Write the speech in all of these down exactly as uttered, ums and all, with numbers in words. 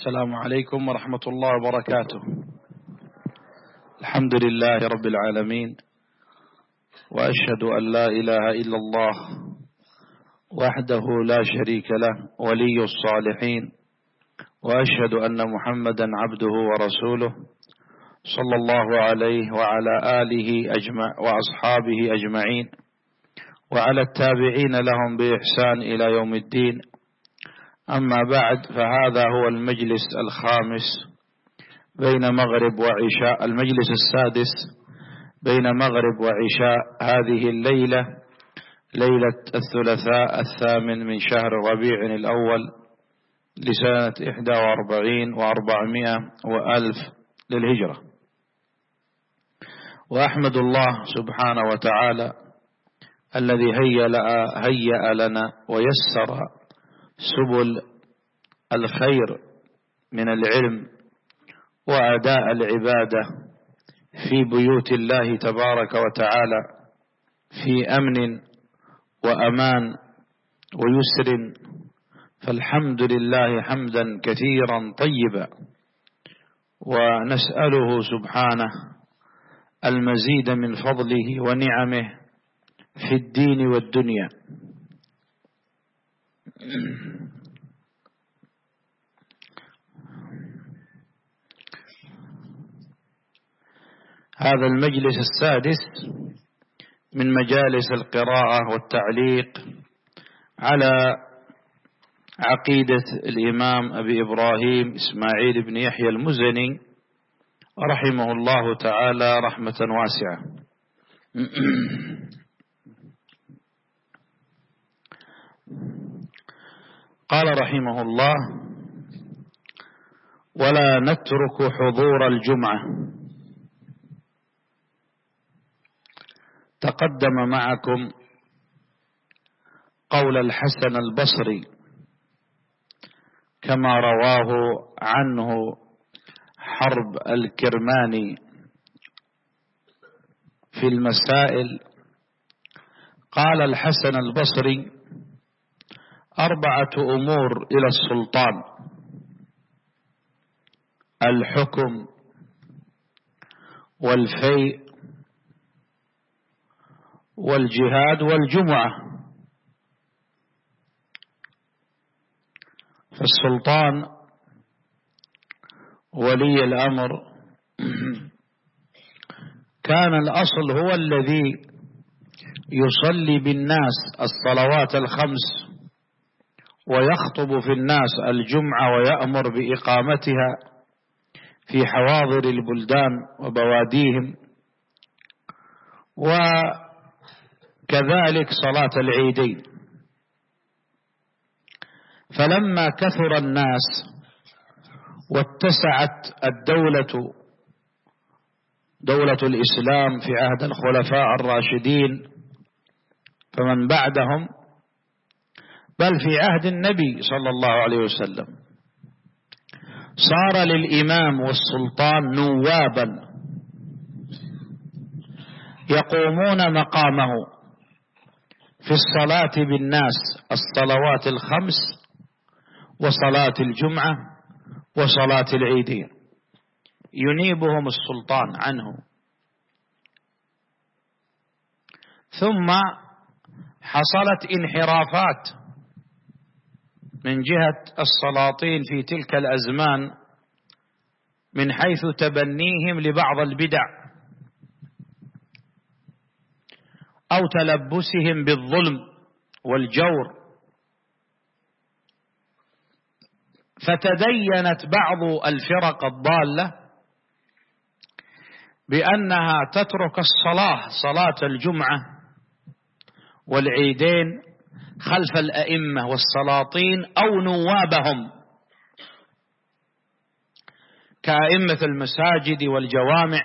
السلام عليكم ورحمة الله وبركاته. الحمد لله رب العالمين، وأشهد أن لا إله إلا الله وحده لا شريك له ولي الصالحين، وأشهد أن محمدا عبده ورسوله صلى الله عليه وعلى آله أجمع وأصحابه أجمعين، وعلى التابعين لهم بإحسان إلى يوم الدين. أما بعد، فهذا هو المجلس الخامس بين مغرب وعشاء، المجلس السادس بين مغرب وعشاء هذه الليلة، ليلة الثلاثاء الثامن من شهر ربيع الأول لسنة إحدى وأربعين وأربعمائة وألف للهجرة. وأحمد الله سبحانه وتعالى الذي هيأ لنا ويسر سبل الخير من العلم وأداء العبادة في بيوت الله تبارك وتعالى في أمن وأمان ويسر، فالحمد لله حمدا كثيرا طيبا، ونسأله سبحانه المزيد من فضله ونعمه في الدين والدنيا. هذا المجلس السادس من مجالس القراءة والتعليق على عقيدة الإمام أبي إبراهيم إسماعيل بن يحيى المزني رحمه الله تعالى رحمة واسعة. قال رحمه الله: ولا نترك حضور الجمعة. تقدم معكم قول الحسن البصري كما رواه عنه حرب الكرماني في المسائل. قال الحسن البصري: أربعة أمور إلى السلطان: الحكم والفيء والجهاد والجمعة. فالسلطان ولي الأمر كان الأصل هو الذي يصلي بالناس الصلوات الخمس ويخطب في الناس الجمعة ويأمر بإقامتها في حواضر البلدان وبواديهم، وكذلك صلاة العيدين. فلما كثر الناس واتسعت الدولة دولة الإسلام في عهد الخلفاء الراشدين فمن بعدهم، بل في عهد النبي صلى الله عليه وسلم، صار للإمام والسلطان نوابا يقومون مقامه في الصلاة بالناس الصلوات الخمس وصلاة الجمعة وصلاة العيدين، ينيبهم السلطان عنه. ثم حصلت انحرافات من جهة السلاطين في تلك الأزمان من حيث تبنيهم لبعض البدع أو تلبسهم بالظلم والجور، فتدينت بعض الفرق الضالة بأنها تترك الصلاة صلاة الجمعة والعيدين خلف الأئمة والسلاطين أو نوابهم كأئمة المساجد والجوامع،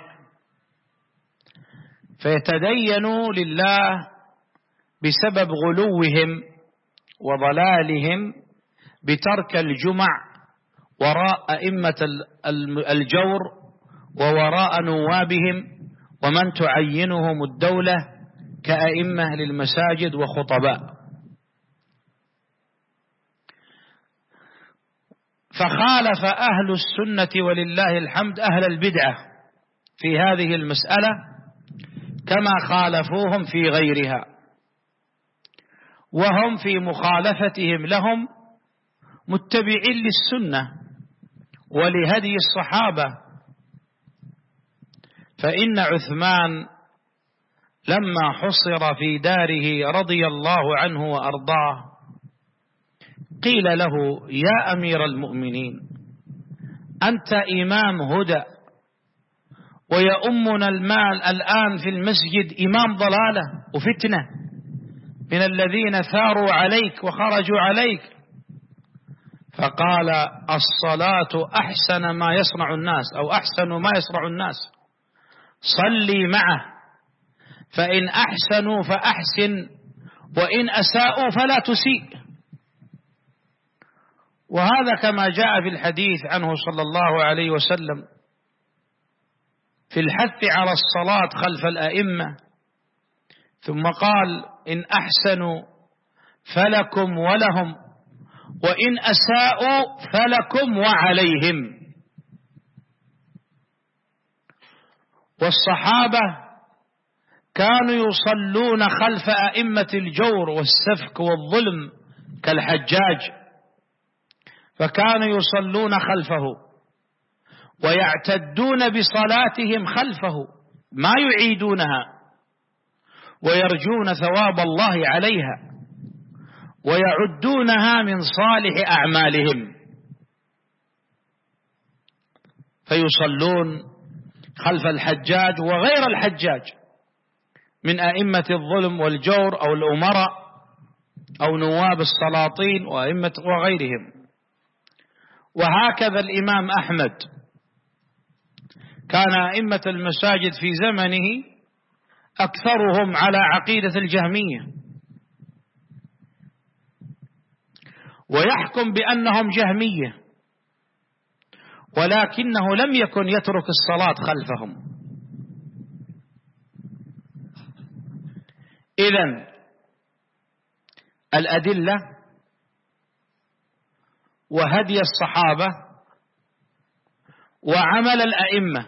فيتدينوا لله بسبب غلوهم وضلالهم بترك الجمع وراء أئمة الجور ووراء نوابهم ومن تعينهم الدولة كأئمة للمساجد وخطباء. فخالف أهل السنة ولله الحمد أهل البدعة في هذه المسألة كما خالفوهم في غيرها، وهم في مخالفتهم لهم متبعين للسنة ولهدي الصحابة. فإن عثمان لما حصر في داره رضي الله عنه وأرضاه قيل له: يا أمير المؤمنين، أنت إمام هدى ويؤمنا المال الآن في المسجد إمام ضلالة وفتنة من الذين ثاروا عليك وخرجوا عليك. فقال: الصلاة أحسن ما يصنع الناس، أو أحسن ما يصنع الناس، صلي معه، فإن أحسنوا فأحسن وإن أساءوا فلا تسيء. وهذا كما جاء في الحديث عنه صلى الله عليه وسلم في الحث على الصلاة خلف الأئمة، ثم قال: إن أحسنوا فلكم ولهم، وإن أساءوا فلكم وعليهم. والصحابة كانوا يصلون خلف أئمة الجور والسفك والظلم كالحجاج، فكانوا يصلون خلفه ويعتدون بصلاتهم خلفه ما يعيدونها، ويرجون ثواب الله عليها ويعدونها من صالح أعمالهم، فيصلون خلف الحجاج وغير الحجاج من أئمة الظلم والجور أو الأمراء أو نواب السلاطين وأئمة وغيرهم. وهكذا الإمام أحمد كان أئمة المساجد في زمنه أكثرهم على عقيدة الجهمية، ويحكم بأنهم جهمية، ولكنه لم يكن يترك الصلاة خلفهم. إذن الأدلة وهدي الصحابة وعمل الأئمة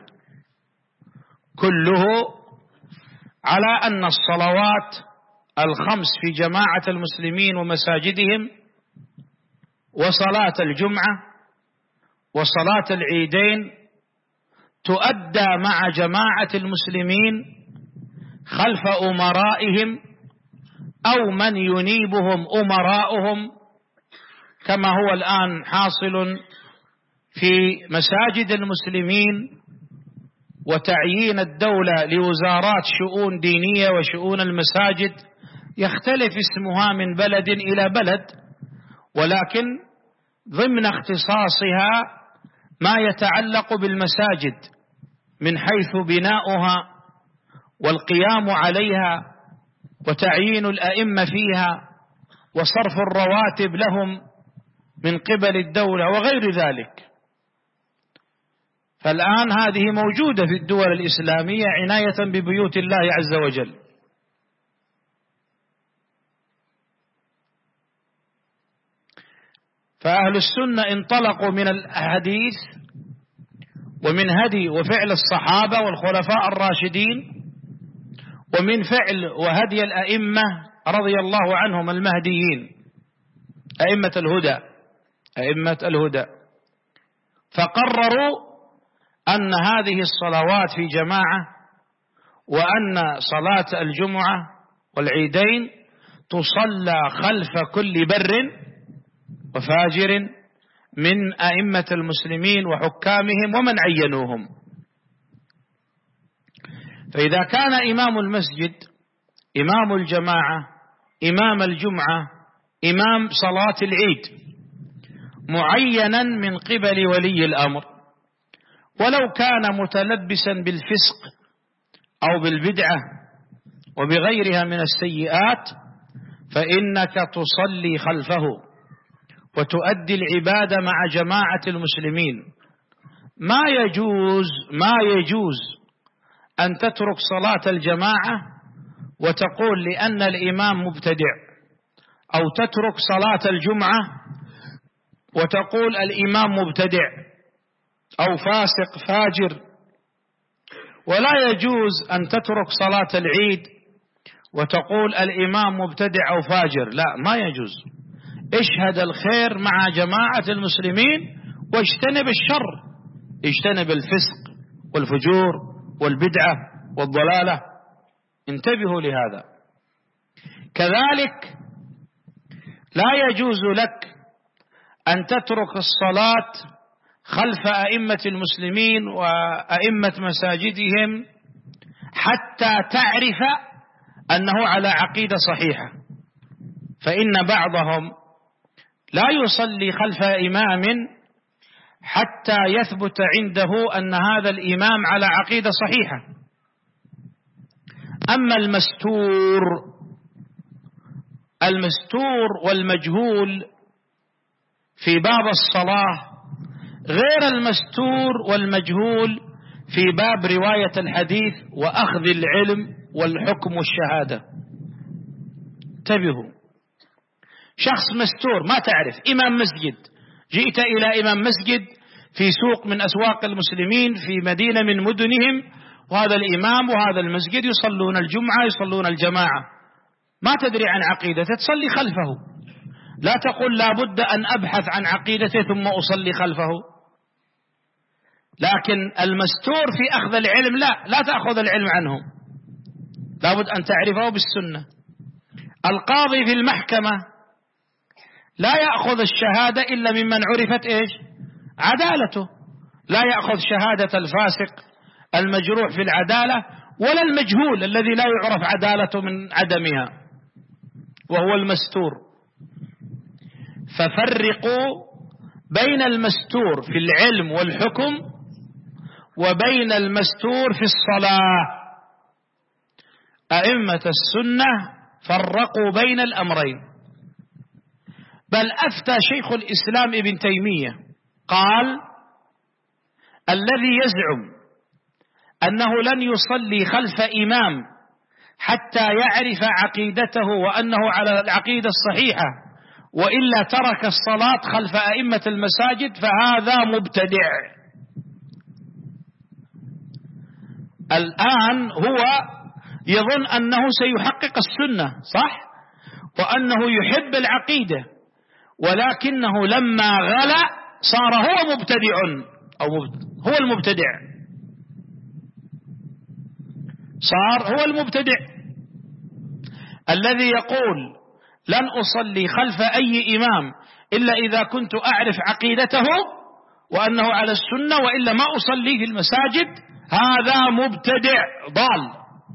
كله على أن الصلوات الخمس في جماعة المسلمين ومساجدهم، وصلاة الجمعة وصلاة العيدين، تؤدى مع جماعة المسلمين خلف أمرائهم أو من ينيبهم أمراؤهم، كما هو الآن حاصل في مساجد المسلمين، وتعيين الدولة لوزارات شؤون دينية وشؤون المساجد يختلف اسمها من بلد إلى بلد، ولكن ضمن اختصاصها ما يتعلق بالمساجد من حيث بناؤها والقيام عليها وتعيين الأئمة فيها وصرف الرواتب لهم من قبل الدولة وغير ذلك. فالآن هذه موجودة في الدول الإسلامية عناية ببيوت الله عز وجل. فأهل السنة انطلقوا من الحديث ومن هدي وفعل الصحابة والخلفاء الراشدين، ومن فعل وهدي الأئمة رضي الله عنهم المهديين، أئمة الهدى أئمة الهدى فقرروا أن هذه الصلوات في جماعة، وأن صلاة الجمعة والعيدين تصلى خلف كل بر وفاجر من أئمة المسلمين وحكامهم ومن عينوهم. فإذا كان إمام المسجد، إمام الجماعة، إمام الجمعة، إمام صلاة العيد معينا من قبل ولي الأمر، ولو كان متلبسا بالفسق أو بالبدعة وبغيرها من السيئات، فإنك تصلي خلفه وتؤدي العبادة مع جماعة المسلمين. ما يجوز ما يجوز أن تترك صلاة الجماعة وتقول لأن الإمام مبتدع، أو تترك صلاة الجمعة وتقول الإمام مبتدع أو فاسق فاجر. ولا يجوز أن تترك صلاة العيد وتقول الإمام مبتدع أو فاجر، لا، ما يجوز. اشهد الخير مع جماعة المسلمين واجتنب الشر، اجتنب الفسق والفجور والبدعة والضلالة. انتبهوا لهذا. كذلك لا يجوز لك أن تترك الصلاة خلف أئمة المسلمين وأئمة مساجدهم حتى تعرف أنه على عقيدة صحيحة، فإن بعضهم لا يصلي خلف إمام حتى يثبت عنده أن هذا الإمام على عقيدة صحيحة. أما المستور المستور والمجهول في باب الصلاة غير المستور والمجهول في باب رواية الحديث وأخذ العلم والحكم والشهادة. انتبهوا. شخص مستور ما تعرف، إمام مسجد، جئت إلى إمام مسجد في سوق من أسواق المسلمين في مدينة من مدنهم، وهذا الإمام وهذا المسجد يصلون الجمعة يصلون الجماعة، ما تدري عن عقيدته، تصلي خلفه. لا تقول لا بد أن أبحث عن عقيدته ثم أصلي خلفه. لكن المستور في أخذ العلم لا لا تأخذ العلم عنه، لا بد أن تعرفه بالسنة. القاضي في المحكمة لا يأخذ الشهادة إلا ممن عرفت إيش عدالته، لا يأخذ شهادة الفاسق المجروح في العدالة ولا المجهول الذي لا يعرف عدالته من عدمها، وهو المستور. ففرقوا بين المستور في العلم والحكم وبين المستور في الصلاة. أئمة السنة فرقوا بين الأمرين، بل أفتى شيخ الإسلام ابن تيمية قال: الذي يزعم أنه لن يصلي خلف إمام حتى يعرف عقيدته وأنه على العقيدة الصحيحة وإلا ترك الصلاة خلف أئمة المساجد فهذا مبتدع. الآن هو يظن أنه سيحقق السنة صح، وأنه يحب العقيدة، ولكنه لما غلا صار هو مبتدع أو هو المبتدع، صار هو المبتدع الذي يقول لن أصلي خلف أي إمام إلا إذا كنت أعرف عقيدته وأنه على السنة وإلا ما أصلي في المساجد. هذا مبتدع ضال.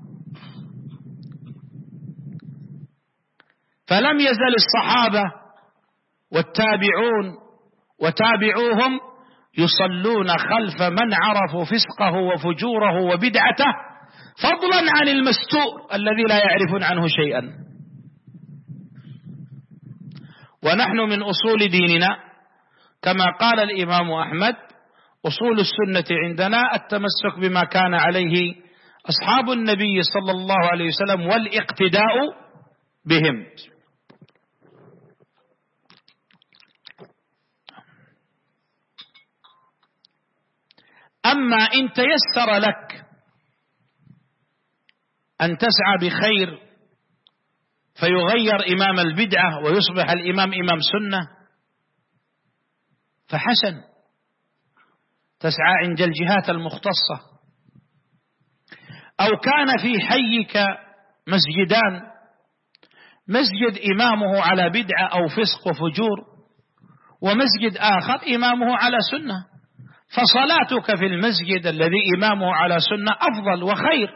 فلم يزل الصحابة والتابعون وتابعوهم يصلون خلف من عرفوا فسقه وفجوره وبدعته، فضلا عن المستور الذي لا يعرفون عنه شيئا. ونحن من أصول ديننا كما قال الإمام أحمد: أصول السنة عندنا التمسك بما كان عليه أصحاب النبي صلى الله عليه وسلم والاقتداء بهم. أما إن تيسر لك أن تسعى بخير فيغير إمام البدعة ويصبح الإمام إمام سنة فحسن، تسعى عند الجهات المختصة. أو كان في حيك مسجدان، مسجد إمامه على بدعة أو فسق وفجور، ومسجد آخر إمامه على سنة، فصلاتك في المسجد الذي إمامه على سنة أفضل وخير.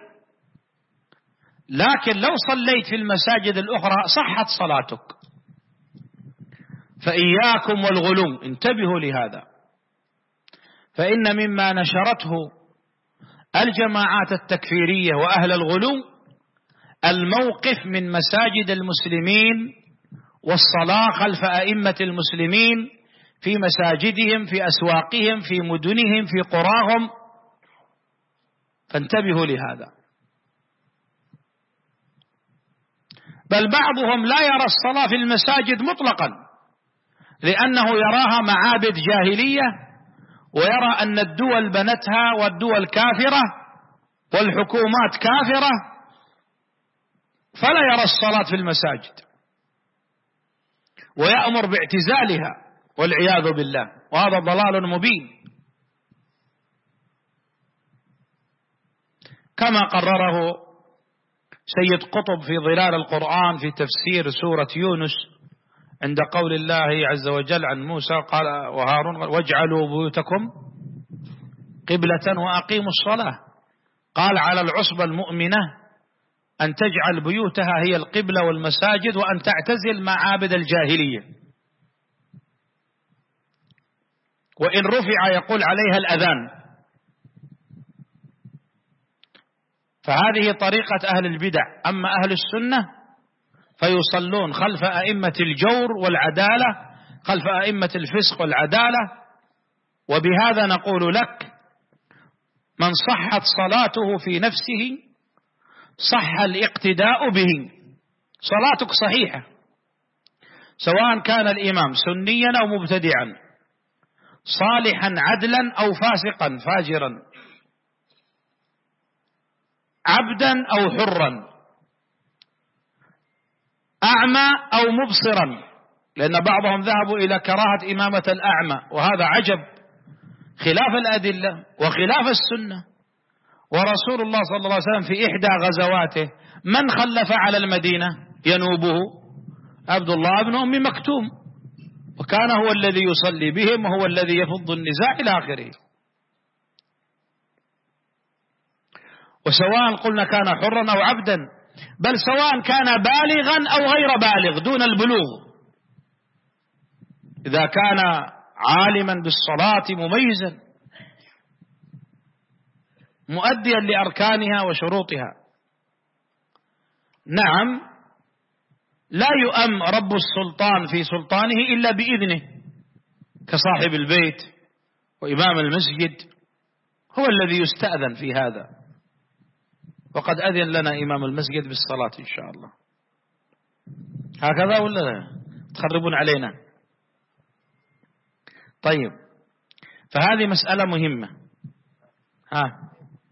لكن لو صليت في المساجد الأخرى صحت صلاتك. فإياكم والغلو، انتبهوا لهذا، فإن مما نشرته الجماعات التكفيرية وأهل الغلو الموقف من مساجد المسلمين والصلاة خلف أئمة المسلمين في مساجدهم في أسواقهم في مدنهم في قراهم، فانتبهوا لهذا. بل بعضهم لا يرى الصلاة في المساجد مطلقا، لأنه يراها معابد جاهلية، ويرى أن الدول بنتها والدول كافرة والحكومات كافرة، فلا يرى الصلاة في المساجد ويأمر باعتزالها والعياذ بالله، وهذا ضلال مبين كما قرره سيد قطب في ظلال القرآن في تفسير سورة يونس عند قول الله عز وجل عن موسى قال وهارون واجعلوا بيوتكم قبلة وأقيموا الصلاة. قال على العصبة المؤمنة أن تجعل بيوتها هي القبلة والمساجد، وأن تعتزل معابد الجاهلية، وإن رفع يقول عليها الأذان. فهذه طريقة أهل البدع. أما أهل السنة فيصلون خلف أئمة الجور والعدالة، خلف أئمة الفسق والعدالة. وبهذا نقول لك من صحت صلاته في نفسه صح الاقتداء به. صلاتك صحيحة سواء كان الإمام سنيا أو مبتدعا، صالحا عدلا أو فاسقا فاجرا، عبدا أو حرا، أعمى أو مبصرا، لأن بعضهم ذهبوا إلى كراهة إمامة الأعمى، وهذا عجب خلاف الأدلة وخلاف السنة. ورسول الله صلى الله عليه وسلم في إحدى غزواته من خلف على المدينة ينوبه؟ عبد الله بن أم مكتوم، وكان هو الذي يصلي بهم وهو الذي يفض النزاع إلى آخره. وسواء قلنا كان حرا أو عبدا، بل سواء كان بالغا أو غير بالغ دون البلوغ، إذا كان عالما بالصلاة مميزا مؤديا لأركانها وشروطها. نعم لا يؤم رب السلطان في سلطانه إلا بإذنه، كصاحب البيت وإمام المسجد هو الذي يستأذن في هذا، وقد أذن لنا إمام المسجد بالصلاة إن شاء الله. هكذا ولا لا؟ تخربون علينا. طيب، فهذه مسألة مهمة. ها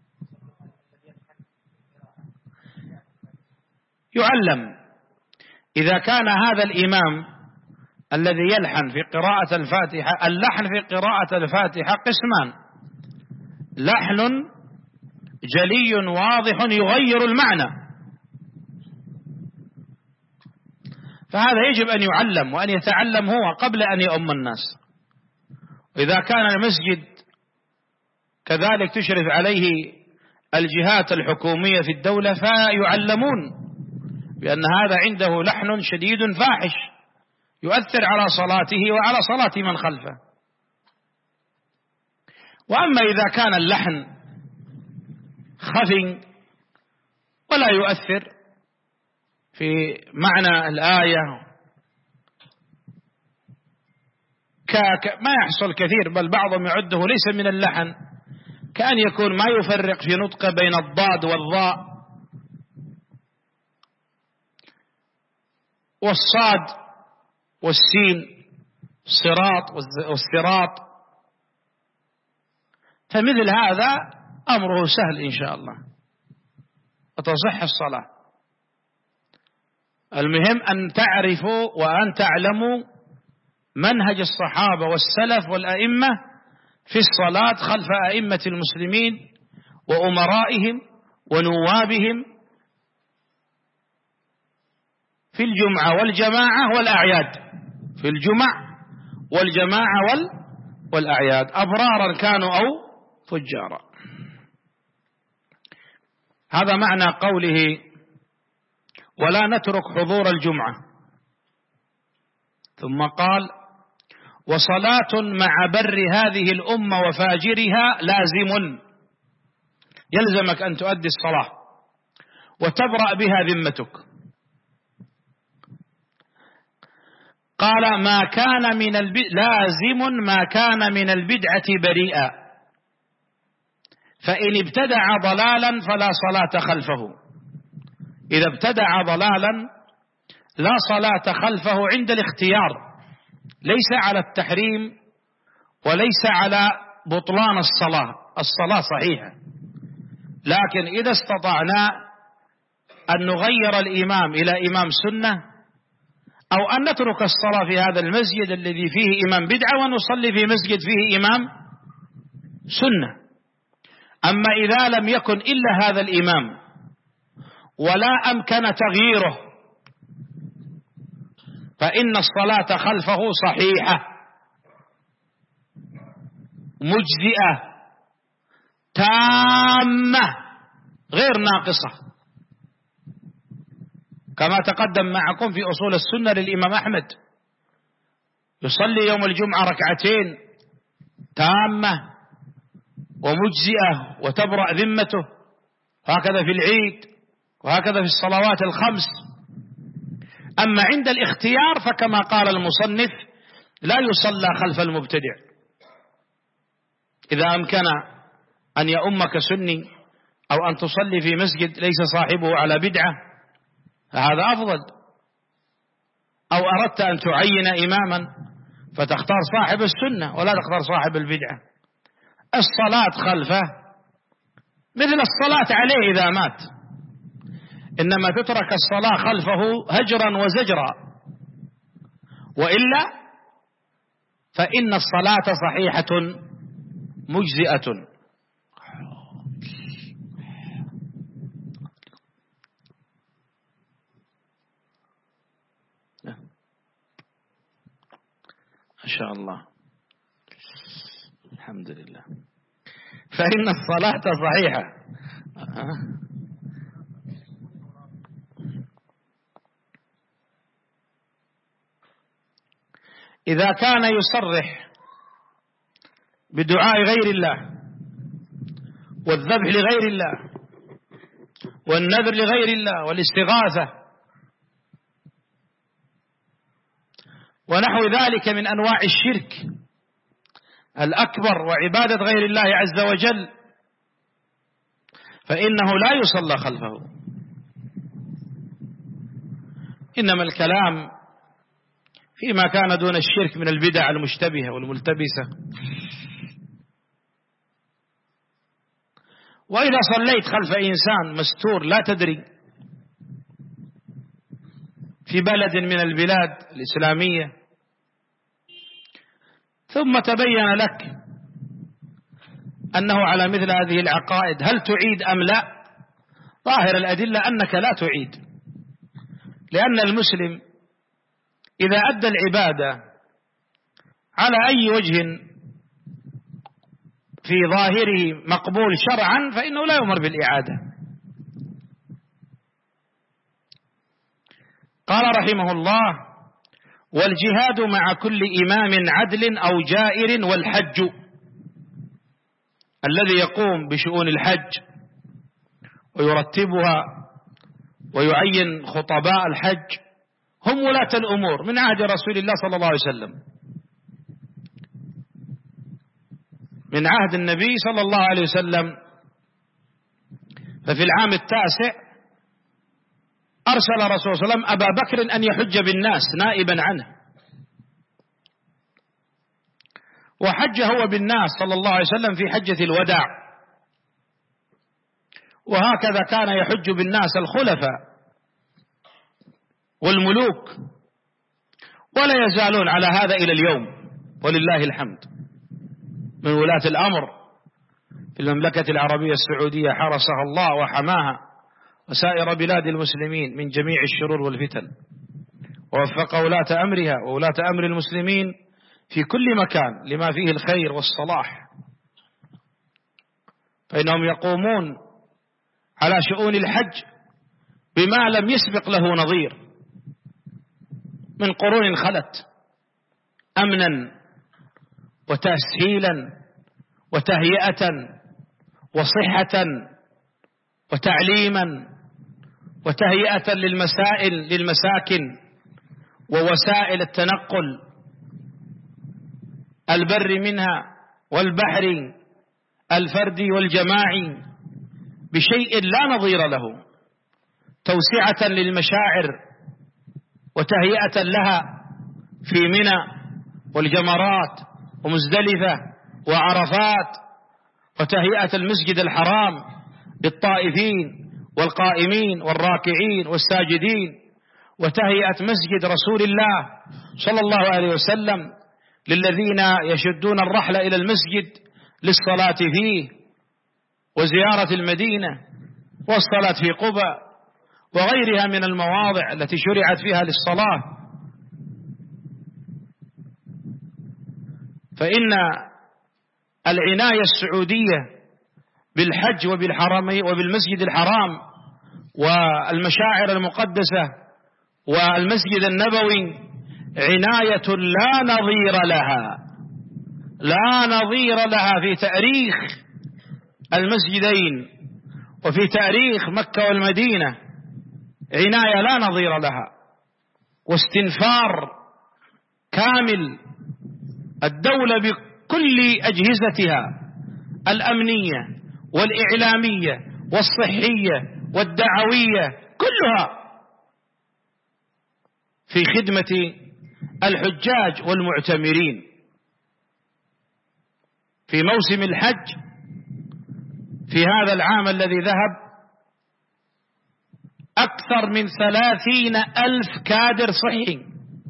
يعلم إذا كان هذا الإمام الذي يلحن في قراءة الفاتحة، اللحن في قراءة الفاتحة قسمان: لحن جلي واضح يغير المعنى، فهذا يجب أن يعلم وأن يتعلم هو قبل أن يؤم الناس. إذا كان المسجد كذلك تشرف عليه الجهات الحكومية في الدولة فيعلمون بأن هذا عنده لحن شديد فاحش يؤثر على صلاته وعلى صلاة من خلفه. وأما إذا كان اللحن خفي ولا يؤثر في معنى الآية، ما يحصل كثير، بل بعضهم يعده ليس من اللحن، كأن يكون ما يفرق في نطق بين الضاد والضاء والصاد والسين، الصراط والصراط. فمثل هذا أمره سهل إن شاء الله وتصح الصلاة. المهم أن تعرفوا وأن تعلموا منهج الصحابة والسلف والأئمة في الصلاة خلف أئمة المسلمين وأمرائهم ونوابهم في الجمعة والجماعة والأعياد، في الجمع والجماعة والأعياد، أبرارا كانوا أو فجارا. هذا معنى قوله ولا نترك حضور الجمعة. ثم قال وصلاة مع بر هذه الأمة وفاجرها لازم، يلزمك أن تؤدي الصلاة وتبرأ بها ذمتك. قال ما كان من الب... لازم ما كان من البدعة بريئا، فإن ابتدع ضلالا فلا صلاة خلفه. إذا ابتدع ضلالا لا صلاة خلفه عند الاختيار، ليس على التحريم وليس على بطلان الصلاة، الصلاة صحيحة، لكن إذا استطعنا أن نغير الإمام إلى إمام سنة، أو أن نترك الصلاة في هذا المسجد الذي فيه إمام بدعة ونصلي في مسجد فيه إمام سنة. أما إذا لم يكن إلا هذا الإمام ولا أمكن تغييره فإن الصلاة خلفه صحيحة مجزئة تامة غير ناقصة، كما تقدم معكم في أصول السنة للإمام أحمد، يصلي يوم الجمعة ركعتين تامة ومجزئة وتبرأ ذمته، وهكذا في العيد وهكذا في الصلوات الخمس. أما عند الاختيار فكما قال المصنف لا يصلى خلف المبتدع، إذا أمكن أن يؤمك سني أو أن تصلي في مسجد ليس صاحبه على بدعة فهذا أفضل، أو أردت أن تعين إماما فتختار صاحب السنة ولا تختار صاحب البدعة. الصلاة خلفه مثل الصلاة عليه إذا مات، إنما تترك الصلاة خلفه هجرا وزجرا، وإلا فإن الصلاة صحيحة مجزئة. ما شاء الله، الحمد لله. فإن الصلاة صحيحة. إذا كان يصرح بدعاء غير الله والذبح لغير الله والنذر لغير الله والاستغاثة ونحو ذلك من أنواع الشرك الأكبر وعبادة غير الله عز وجل، فإنه لا يصلى خلفه. إنما الكلام فيما كان دون الشرك من البدع المشتبهة والملتبسة. وإذا صليت خلف إنسان مستور لا تدري في بلد من البلاد الإسلامية ثم تبين لك أنه على مثل هذه العقائد، هل تعيد أم لا؟ ظاهر الأدلة أنك لا تعيد، لأن المسلم إذا أدى العبادة على أي وجه في ظاهره مقبول شرعا فإنه لا يؤمر بالإعادة. قال رحمه الله: والجهاد مع كل إمام عدل أو جائر، والحج الذي يقوم بشؤون الحج ويرتبها ويعين خطباء الحج هم ولاة الأمور من عهد رسول الله صلى الله عليه وسلم. من عهد النبي صلى الله عليه وسلم، ففي العام التاسع أرسل رسول الله صلى الله عليه وسلم أبا بكر أن يحج بالناس نائبا عنه، وحج هو بالناس صلى الله عليه وسلم في حجة الوداع، وهكذا كان يحج بالناس الخلفاء والملوك، ولا يزالون على هذا إلى اليوم ولله الحمد. من ولاة الأمر في المملكة العربية السعودية حرسها الله وحماها وسائر بلاد المسلمين من جميع الشرور والفتن، ووفق ولاة أمرها وولاة أمر المسلمين في كل مكان لما فيه الخير والصلاح، فإنهم يقومون على شؤون الحج بما لم يسبق له نظير من قرون خلت، أمنا وتسهيلا وتهيئة وصحة وتعليما وتهيئة للمسائل للمساكن ووسائل التنقل البر منها والبحر الفردي والجماعي بشيء لا نظير له، توسعة للمشاعر وتهيئة لها في منى والجمرات ومزدلفة وعرفات، وتهيئة المسجد الحرام للطائفين والقائمين والراكعين والساجدين، وتهيئة مسجد رسول الله صلى الله عليه وسلم للذين يشدون الرحل إلى المسجد للصلاة فيه، وزيارة المدينة والصلاة في قباء وغيرها من المواضع التي شرعت فيها للصلاة. فإن العناية السعودية بالحج وبالحرم وبالمسجد الحرام والمشاعر المقدسة والمسجد النبوي عناية لا نظير لها، لا نظير لها في تاريخ المسجدين وفي تاريخ مكة والمدينة، عناية لا نظير لها، واستنفار كامل الدولة بكل أجهزتها الأمنية والإعلامية والصحية والدعوية كلها في خدمة الحجاج والمعتمرين. في موسم الحج في هذا العام الذي ذهب أكثر من ثلاثين ألف كادر صحي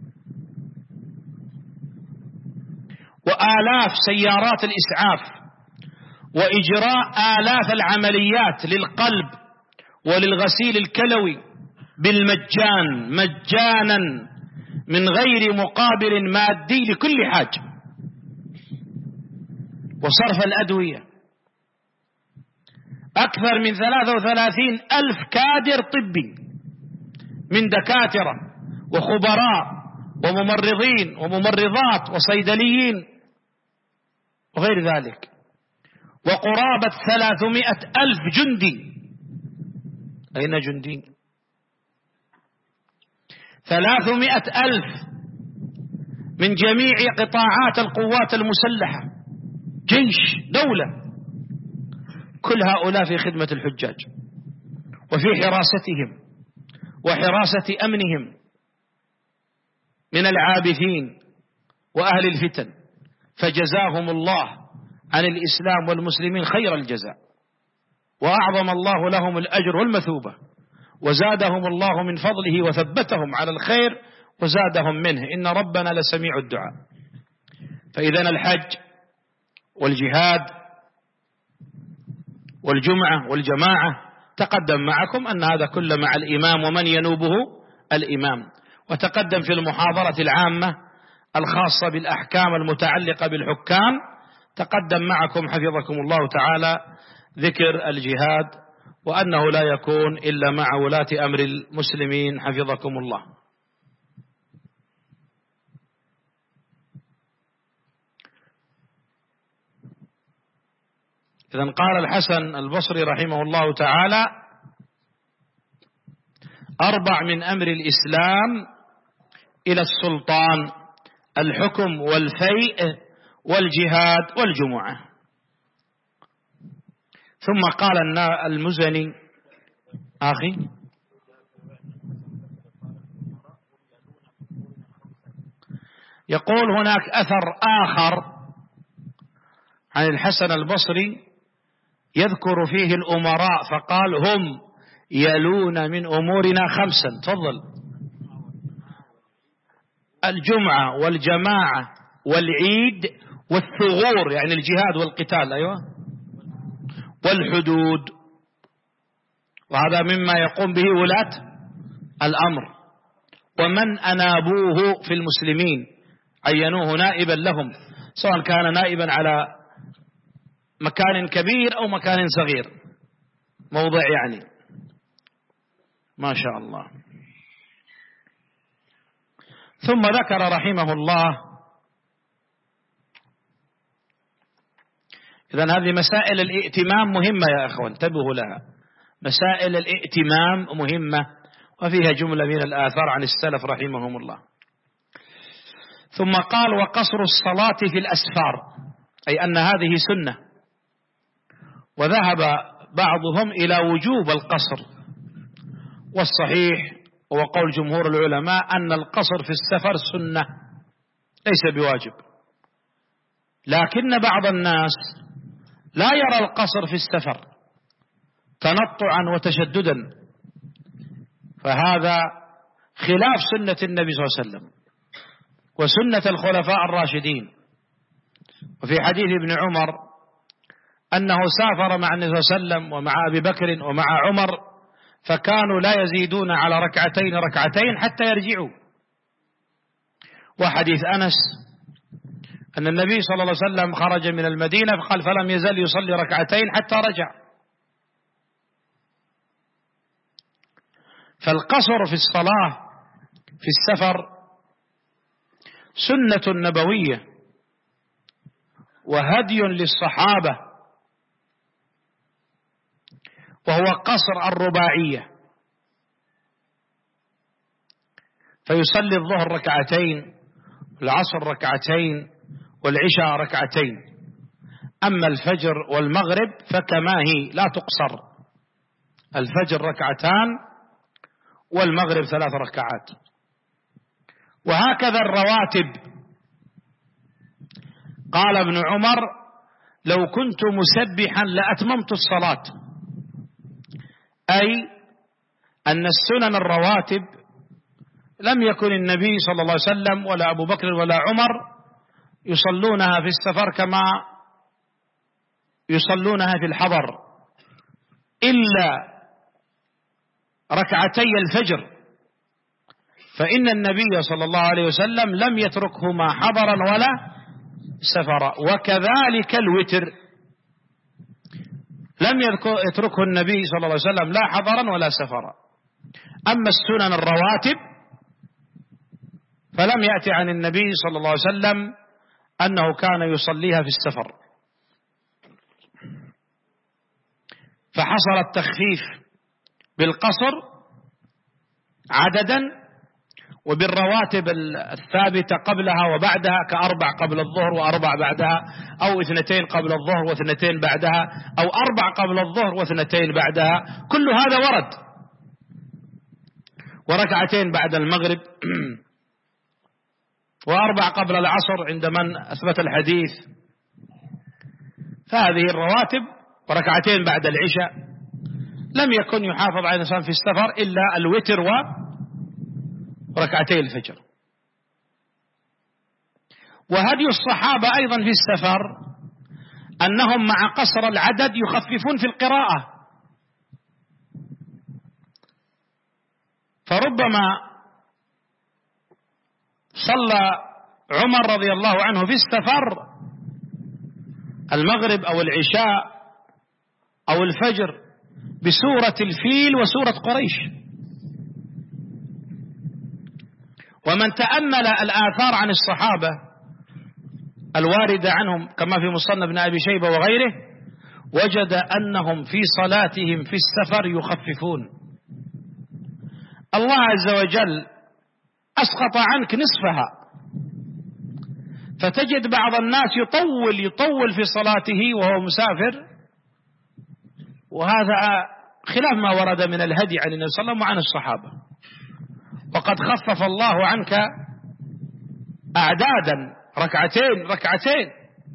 وآلاف سيارات الإسعاف وإجراء آلاف العمليات للقلب وللغسيل الكلوي بالمجان، مجانا من غير مقابل مادي لكل حاجة، وصرف الأدوية. أكثر من ثلاثة وثلاثين ألف كادر طبي من دكاترة وخبراء وممرضين وممرضات وصيدليين وغير ذلك، وقرابة ثلاثمائة ألف جندي. أين جندي؟ ثلاثمائة ألف من جميع قطاعات القوات المسلحة، جيش دولة، كل هؤلاء في خدمة الحجاج وفي حراستهم وحراسة أمنهم من العابثين وأهل الفتن، فجزاهم الله عن الإسلام والمسلمين خير الجزاء، وأعظم الله لهم الأجر والمثوبة، وزادهم الله من فضله وثبتهم على الخير وزادهم منه، إن ربنا لسميع الدعاء. فإذن الحج والجهاد والجمعة والجماعة تقدم معكم أن هذا كله مع الإمام ومن ينوبه الإمام، وتقدم في المحاضرة العامة الخاصة بالأحكام المتعلقة بالحكام، تقدم معكم حفظكم الله تعالى ذكر الجهاد وأنه لا يكون إلا مع ولاة أمر المسلمين حفظكم الله. إذن قال الحسن البصري رحمه الله تعالى: أربع من أمر الإسلام إلى السلطان: الحكم والفيء والجهاد والجمعة. ثم قال المزني أخي يقول هناك أثر آخر عن الحسن البصري يذكر فيه الأمراء فقال: هم يلون من أمورنا خمسا. تفضل. الجمعة والجماعة والعيد والثغور، يعني الجهاد والقتال، أيوة، والحدود، وهذا مما يقوم به ولاة الأمر ومن أنابوه في المسلمين، عينوه نائبا لهم، سواء كان نائبا على مكان كبير أو مكان صغير، موضع يعني. ما شاء الله. ثم ذكر رحمه الله: إذن هذه مسائل الائتمام مهمة يا أخوان، انتبهوا لها. مسائل الائتمام مهمة، وفيها جملة من الآثار عن السلف رحمهم الله. ثم قال: وقصر الصلاة في الأسفار، أي أن هذه سنة، وذهب بعضهم إلى وجوب القصر، والصحيح وقول جمهور العلماء أن القصر في السفر سنة، ليس بواجب، لكن بعض الناس لا يرى القصر في السفر تنطعا وتشددا، فهذا خلاف سنة النبي صلى الله عليه وسلم وسنة الخلفاء الراشدين. وفي حديث ابن عمر أنه سافر مع النبي صلى الله عليه وسلم ومع أبي بكر ومع عمر، فكانوا لا يزيدون على ركعتين ركعتين حتى يرجعوا. وحديث أنس أن النبي صلى الله عليه وسلم خرج من المدينة فقال فلم يزل يصلي ركعتين حتى رجع. فالقصر في الصلاة في السفر سنة نبوية وهدي للصحابة، وهو قصر الرباعية، فيصلي الظهر ركعتين والعصر ركعتين والعشاء ركعتين. أما الفجر والمغرب فكما هي لا تقصر، الفجر ركعتان والمغرب ثلاث ركعات. وهكذا الرواتب. قال ابن عمر لو كنت مسبحا لأتممت الصلاة، أي أن السنن الرواتب لم يكن النبي صلى الله عليه وسلم ولا أبو بكر ولا عمر يصلونها في السفر كما يصلونها في الحضر، إلا ركعتي الفجر، فإن النبي صلى الله عليه وسلم لم يتركهما حضرا ولا سفرا. وكذلك الوتر لم يتركه النبي صلى الله عليه وسلم لا حضرا ولا سفرا. أما السنن الرواتب فلم يأتي عن النبي صلى الله عليه وسلم أنه كان يصليها في السفر. فحصل التخفيف بالقصر عددا وبالرواتب الثابتة قبلها وبعدها، كأربع قبل الظهر وأربع بعدها، أو اثنتين قبل الظهر واثنتين بعدها، أو أربع قبل الظهر واثنتين بعدها، كل هذا ورد. وركعتين بعد المغرب وأربع قبل العصر عند من أثبت الحديث. فهذه الرواتب وركعتين بعد العشاء لم يكن يحافظ على الإنسان في السفر إلا الوتر وركعتي الفجر. وهدي الصحابة أيضا في السفر أنهم مع قصر العدد يخففون في القراءة، فربما صلى عمر رضي الله عنه في السفر المغرب أو العشاء أو الفجر بسورة الفيل وسورة قريش. ومن تأمل الآثار عن الصحابة الواردة عنهم كما في مصنف ابن أبي شيبة وغيره وجد أنهم في صلاتهم في السفر يخففون. الله عز وجل أسقط عنك نصفها، فتجد بعض الناس يطول يطول في صلاته وهو مسافر، وهذا خلاف ما ورد من الهدي عن النبي صلى الله عليه وسلم وعن الصحابة. وقد خفف الله عنك أعدادا، ركعتين ركعتين.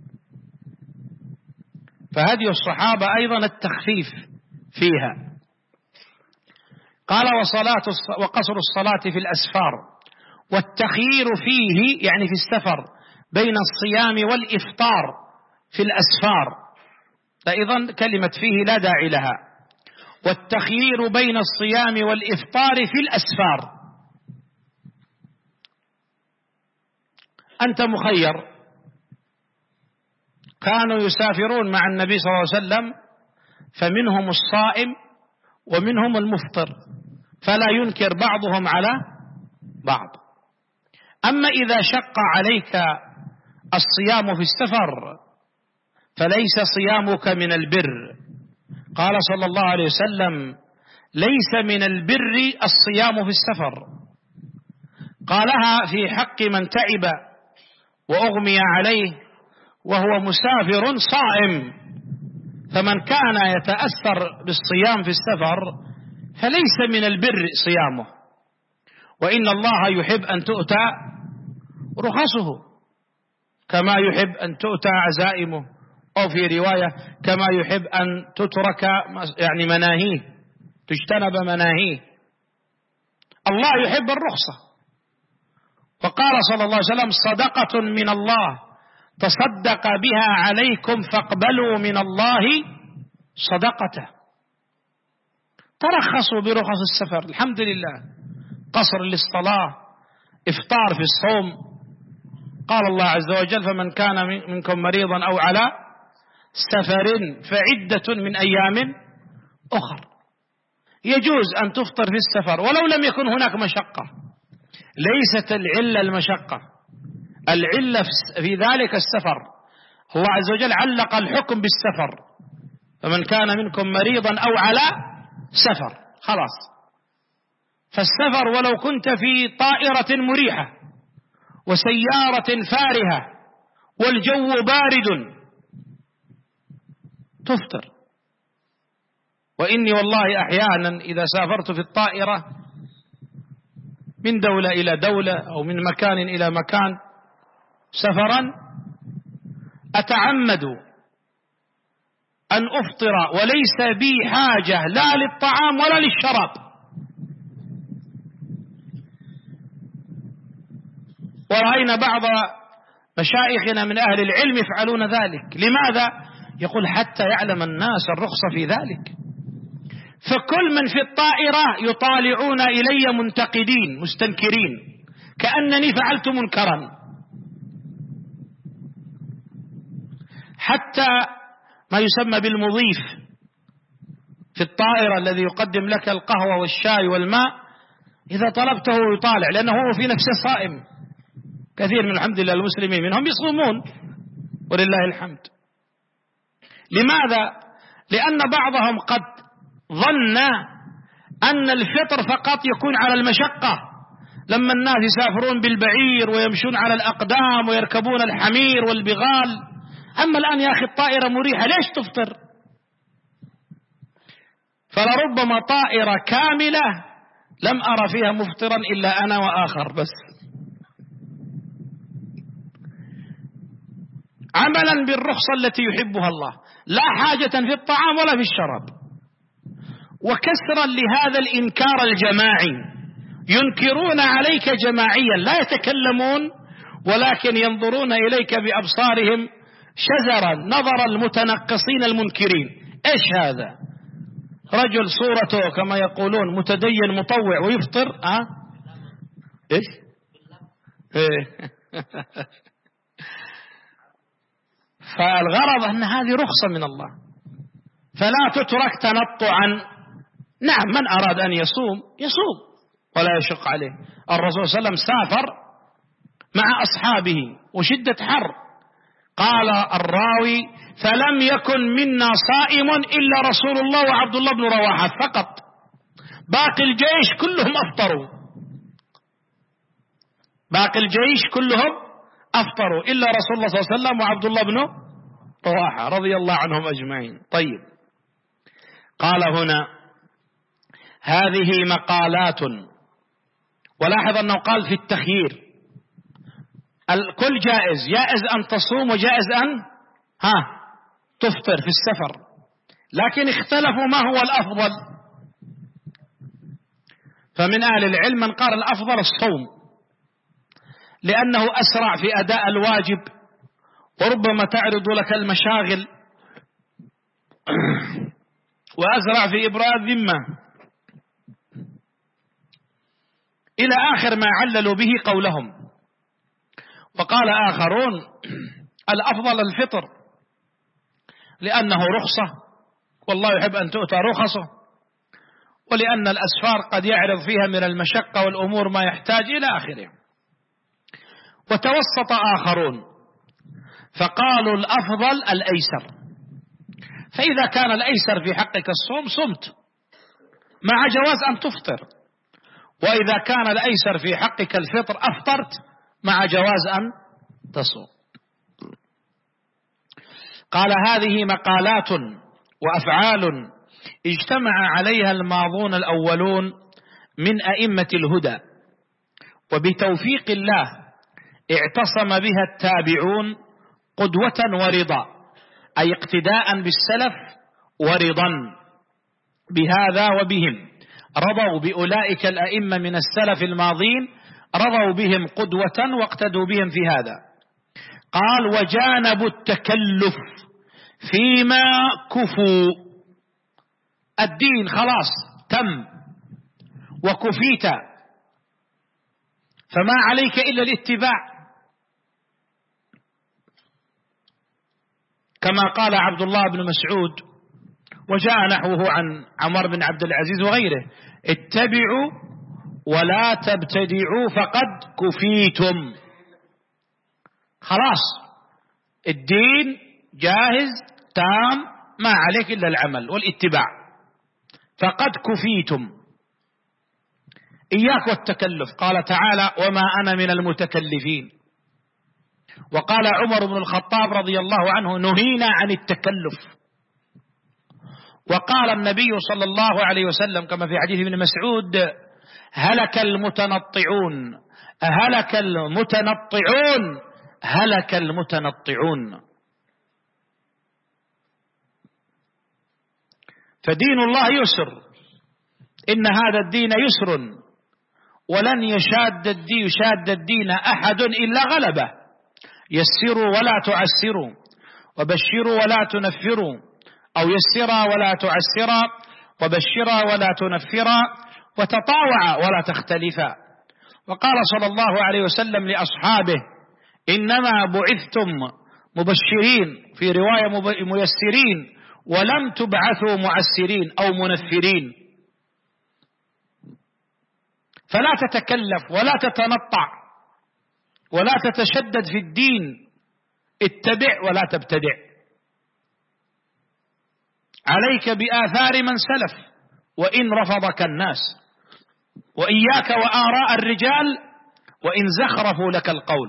فهدي الصحابة أيضا التخفيف فيها. قال وصلاة وقصر الصلاة في الأسفار، والتخيير فيه يعني في السفر بين الصيام والإفطار في الأسفار، فأيضا كلمة فيه لا داعي لها. والتخيير بين الصيام والإفطار في الأسفار، أنت مخير. كانوا يسافرون مع النبي صلى الله عليه وسلم فمنهم الصائم ومنهم المفطر، فلا ينكر بعضهم على بعض. أما إذا شق عليك الصيام في السفر فليس صيامك من البر. قال صلى الله عليه وسلم ليس من البر الصيام في السفر، قالها في حق من تعب وأغمي عليه وهو مسافر صائم. فمن كان يتأثر بالصيام في السفر فليس من البر صيامه، وإن الله يحب أن تؤتى رخصه. كما يحب أن تؤتى عزائمه، أو في رواية كما يحب أن تترك يعني مناهيه، تجتنب مناهيه. الله يحب الرخصة، وقال صلى الله عليه وسلم: صدقة من الله تصدق بها عليكم فاقبلوا من الله صدقته. ترخصوا برخص السفر، الحمد لله، قصر للصلاة، إفطار في الصوم. قال الله عز وجل: فمن كان منكم مريضا أو على سفر فعدة من أيام أخر. يجوز أن تفطر في السفر ولو لم يكن هناك مشقة، ليست العلة المشقة، العلة في ذلك السفر. الله عز وجل علق الحكم بالسفر: فمن كان منكم مريضا أو على سفر، خلاص. فالسفر ولو كنت في طائرة مريحة وسيارة فارهة والجو بارد تفطر. وإني والله أحيانا إذا سافرت في الطائرة من دولة إلى دولة أو من مكان إلى مكان سفرا أتعمد أن أفطر وليس بي حاجة لا للطعام ولا للشراب. ورأينا بعض مشايخنا من أهل العلم يفعلون ذلك. لماذا؟ يقول: حتى يعلم الناس الرخصة في ذلك. فكل من في الطائرة يطالعون إلي منتقدين مستنكرين كأنني فعلت منكرا. حتى ما يسمى بالمضيف في الطائرة الذي يقدم لك القهوة والشاي والماء، إذا طلبته يطالع، لأنه هو في نفسه صائم. كثير من الحمد لله المسلمين منهم يصومون ولله الحمد. لماذا؟ لأن بعضهم قد ظن أن الفطر فقط يكون على المشقة، لما الناس يسافرون بالبعير ويمشون على الأقدام ويركبون الحمير والبغال. أما الآن يا أخي الطائرة مريحة، ليش تفطر؟ فلربما طائرة كاملة لم أرى فيها مفطرا إلا أنا وآخر بس، عملا بالرخصة التي يحبها الله، لا حاجة في الطعام ولا في الشراب. وكسرا لهذا الإنكار الجماعي، ينكرون عليك جماعيا، لا يتكلمون ولكن ينظرون إليك بأبصارهم شزرا نظر المتنقصين المنكرين. إيش هذا؟ رجل صورته كما يقولون متدين مطوع ويفطر. أه؟ إيش؟ إيه؟ فالغرض أن هذه رخصة من الله، فلا تترك تنطعا. نعم، من أراد أن يصوم يصوم ولا يشق عليه. الرسول صلى الله عليه وسلم سافر مع أصحابه وشدة حر، قال الراوي: فلم يكن منا صائم إلا رسول الله وعبد الله بن رواحة فقط، باقي الجيش كلهم أفطروا، باقي الجيش كلهم أفطروا إلا رسول الله صلى الله عليه وسلم وعبد الله بن رواحة رضي الله عنهم أجمعين. طيب، قال هنا: هذه مقالات. ولاحظ أنه قال في التخيير، الكل جائز، جائز أن تصوم وجائز أن ها تفطر في السفر، لكن اختلفوا ما هو الأفضل. فمن أهل العلم من قال الأفضل الصوم، لأنه أسرع في أداء الواجب، وربما تعرض لك المشاغل، وأسرع في إبراء الذمة، إلى آخر ما عللوا به قولهم. وقال آخرون الأفضل الفطر، لأنه رخصة والله يحب أن تؤتى رخصه، ولأن الأسفار قد يعرض فيها من المشقة والأمور ما يحتاج إلى آخره. وتوسط آخرون فقالوا الأفضل الأيسر، فإذا كان الأيسر في حقك الصوم صمت مع جواز أن تفطر، وإذا كان الأيسر في حقك الفطر أفطرت مع جواز أن تصوم. قال: هذه مقالات وأفعال اجتمع عليها الماضون الأولون من أئمة الهدى، وبتوفيق الله اعتصم بها التابعون قدوة ورضا، أي اقتداء بالسلف ورضا بهذا وبهم، رضوا بأولئك الأئمة من السلف الماضين، رضوا بهم قدوة واقتدوا بهم في هذا. قال وجانبوا التكلف فيما كفوا، الدين خلاص تم وكفيت، فما عليك إلا الاتباع، كما قال عبد الله بن مسعود وجاء نحوه عن عمر بن عبد العزيز وغيره: اتبعوا ولا تبتدعوا فقد كفيتم. خلاص الدين جاهز تام، ما عليك إلا العمل والاتباع، فقد كفيتم. إياك والتكلف، قال تعالى وما أنا من المتكلفين. وقال عمر بن الخطاب رضي الله عنه نهينا عن التكلف. وقال النبي صلى الله عليه وسلم كما في حديث ابن مسعود: هلك المتنطعون هلك المتنطعون هلك المتنطعون. فدين الله يسر، إن هذا الدين يسر، ولن يشاد الدين يشاد الدين أحد إلا غلبه. يسروا ولا تعسروا، وبشروا ولا تنفروا، أو يسرا ولا تعسرا، وبشرا ولا تنفرا، وتطاوعا ولا تختلفا. وقال صلى الله عليه وسلم لأصحابه: إنما بعثتم مبشرين، في رواية ميسرين، ولم تبعثوا معسرين أو منفرين. فلا تتكلف ولا تتنطع ولا تتشدد في الدين، اتبع ولا تبتدع. عليك بآثار من سلف وإن رفضك الناس، وإياك وآراء الرجال وإن زخرفوا لك القول.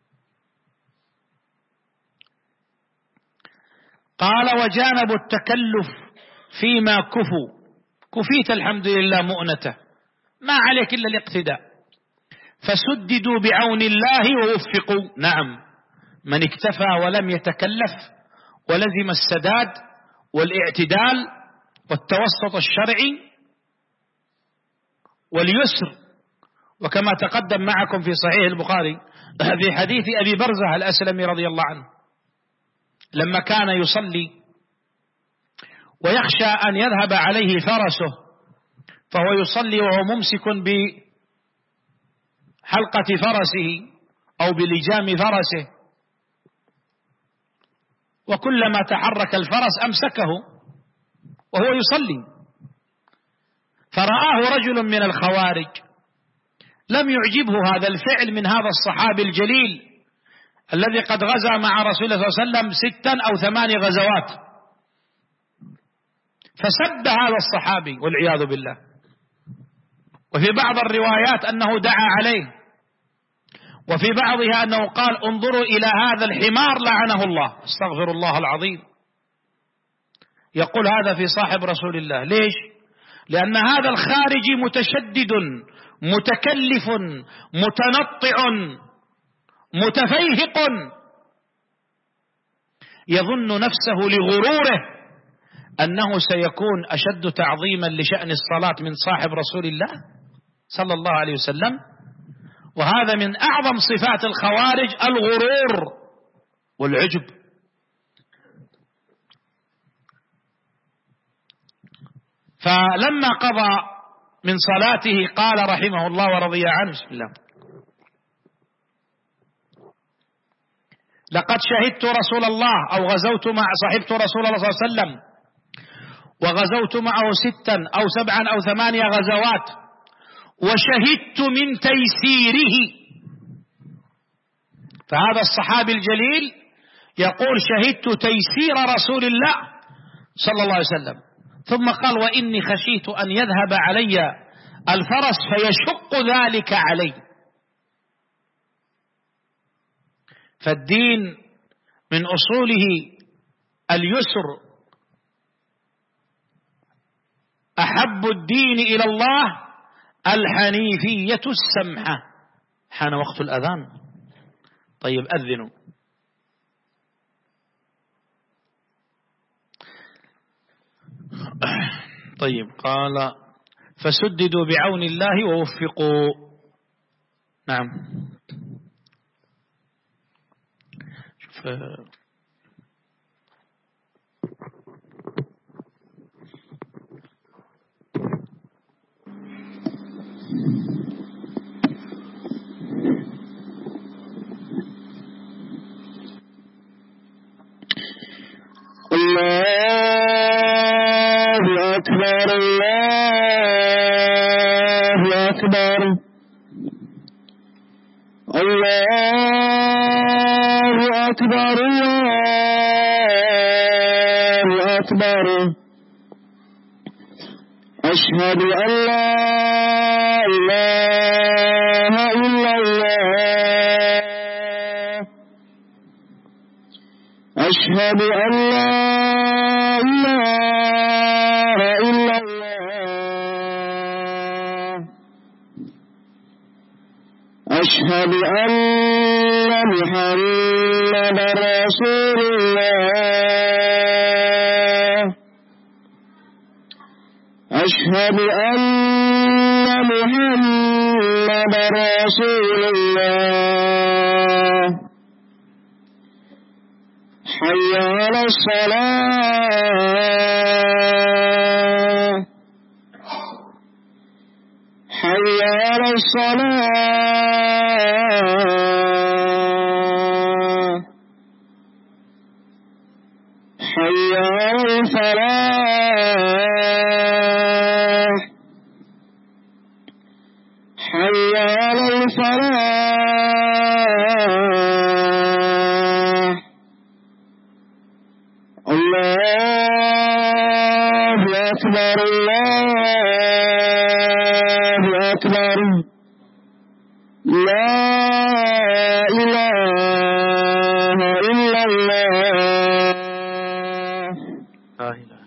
قال وجانبوا التكلف فيما كفوا، كفيت الحمد لله مؤنته، ما عليك إلا الاقتداء. فسددوا بعون الله ووفقوا. نعم، من اكتفى ولم يتكلف ولزم السداد والاعتدال والتوسط الشرعي واليسر، وكما تقدم معكم في صحيح البخاري في حديث أبي برزة الأسلمي رضي الله عنه، لما كان يصلي ويخشى أن يذهب عليه فرسه، فهو يصلي وهو ممسك بحلقة فرسه أو بلجام فرسه، وكلما تحرك الفرس أمسكه وهو يصلي. فرآه رجل من الخوارج، لم يعجبه هذا الفعل من هذا الصحابي الجليل الذي قد غزا مع رسول الله صلى الله عليه وسلم ستا أو ثماني غزوات، فسب هذا الصحابي والعياذ بالله. وفي بعض الروايات أنه دعا عليه، وفي بعضها أنه قال انظروا إلى هذا الحمار لعنه الله. استغفر الله العظيم. يقول هذا في صاحب رسول الله. ليش؟ لأن هذا الخارجي متشدد متكلف متنطع متفيهق، يظن نفسه لغروره أنه سيكون أشد تعظيما لشأن الصلاة من صاحب رسول الله صلى الله عليه وسلم. وهذا من أعظم صفات الخوارج، الغرور والعجب. فلما قضى من صلاته قال رحمه الله ورضي عنه: بسم الله، لقد شهدت رسول الله أو غزوت مع صحبت رسول الله صلى الله عليه وسلم، وغزوت معه ستا أو سبعا أو ثمانية غزوات، وشهدت من تيسيره. فهذا الصحابي الجليل يقول شهدت تيسير رسول الله صلى الله عليه وسلم. ثم قال: وإني خشيت أن يذهب علي الفرس فيشق ذلك علي. فالدين من أصوله اليسر. أحب الدين إلى الله الحنيفية السمحة. حان وقت الأذان، طيب أذنوا. طيب قال فسددوا بعون الله ووفقوا. نعم. شوف الله أكبر الله أكبر الله أكبر الله أكبر أشهد أن لا إله إلا الله أشهد أن لا إله إلا الله أشهد أن محمدا رسول الله أشهد أن محمدا رسول الله حي على الصلاة حي على الصلاة حي على الفلاح حي على الفلاح الله أكبر الله أكبر لا إله إلا الله لا إله إلا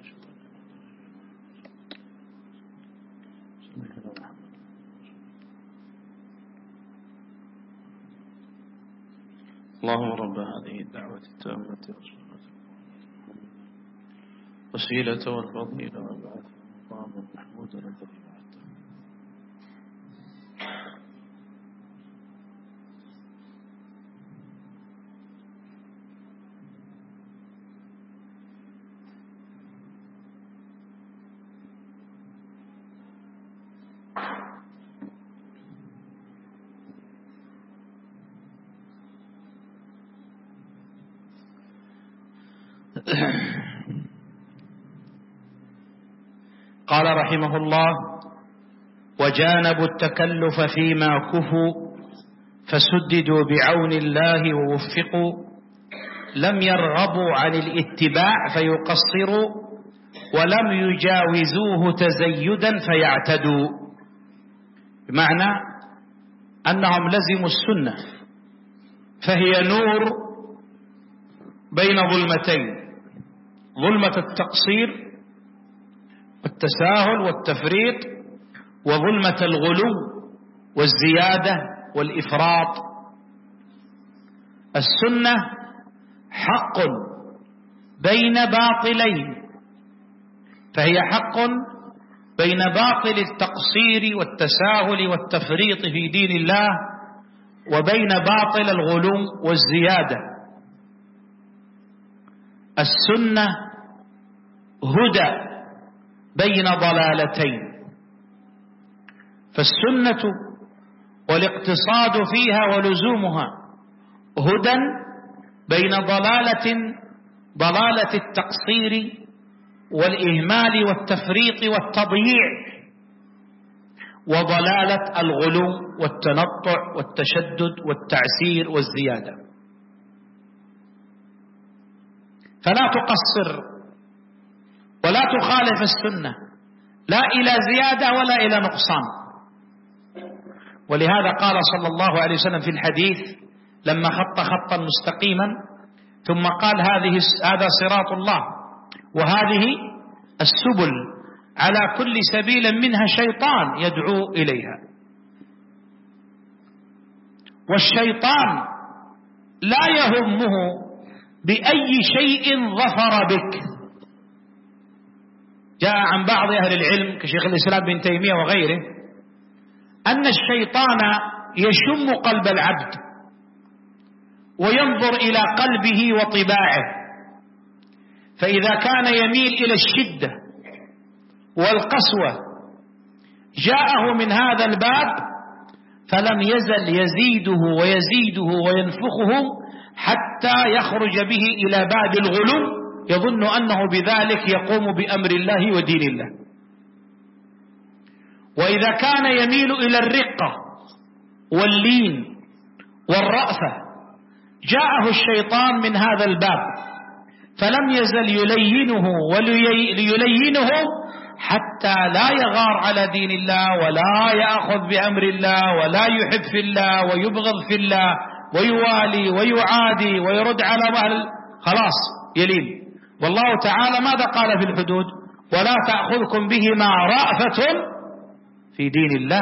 الله. اللهم رب هذه الدعوة التامة وسيلة والفضيلة والبعث مقام محمود الذي بعده. قال رحمه الله وجانبوا التكلف فيما كفوا فسددوا بعون الله ووفقوا لم يرغبوا عن الاتباع فيقصروا ولم يجاوزوه تزيدا فيعتدوا، بمعنى أنهم لزموا السنة فهي نور بين ظلمتين، ظلمة التقصير والتساهل والتفريط وظلمة الغلو والزيادة والإفراط. السنة حق بين باطلين، فهي حق بين باطل التقصير والتساهل والتفريط في دين الله وبين باطل الغلو والزيادة. السنة هدى بين ضلالتين، فالسنة والاقتصاد فيها ولزومها هدى بين ضلالة ضلالة التقصير والإهمال والتفريط والتضييع وضلالة الغلو والتنطع والتشدد والتعسير والزيادة. فلا تقصر ولا تخالف السنة لا إلى زيادة ولا إلى نقصان. ولهذا قال صلى الله عليه وسلم في الحديث لما خط خطا مستقيما ثم قال هذه هذا صراط الله وهذه السبل على كل سبيل منها شيطان يدعو إليها. والشيطان لا يهمه بأي شيء ظفر بك. جاء عن بعض أهل العلم كشيخ الإسلام بن تيمية وغيره أن الشيطان يشم قلب العبد وينظر إلى قلبه وطباعه، فإذا كان يميل إلى الشدة والقسوة جاءه من هذا الباب، فلم يزل يزيده ويزيده وينفخه حتى يخرج به إلى باب الغلو، يظن أنه بذلك يقوم بأمر الله ودين الله. وإذا كان يميل إلى الرقة واللين والرأفة جاءه الشيطان من هذا الباب، فلم يزل يلينه وليلينه حتى لا يغار على دين الله ولا يأخذ بأمر الله ولا يحب في الله ويبغض في الله ويوالي ويعادي ويرد على أهل، خلاص يلين. والله تعالى ماذا قال في الحدود؟ ولا تأخذكم بهما رأفة في دين الله،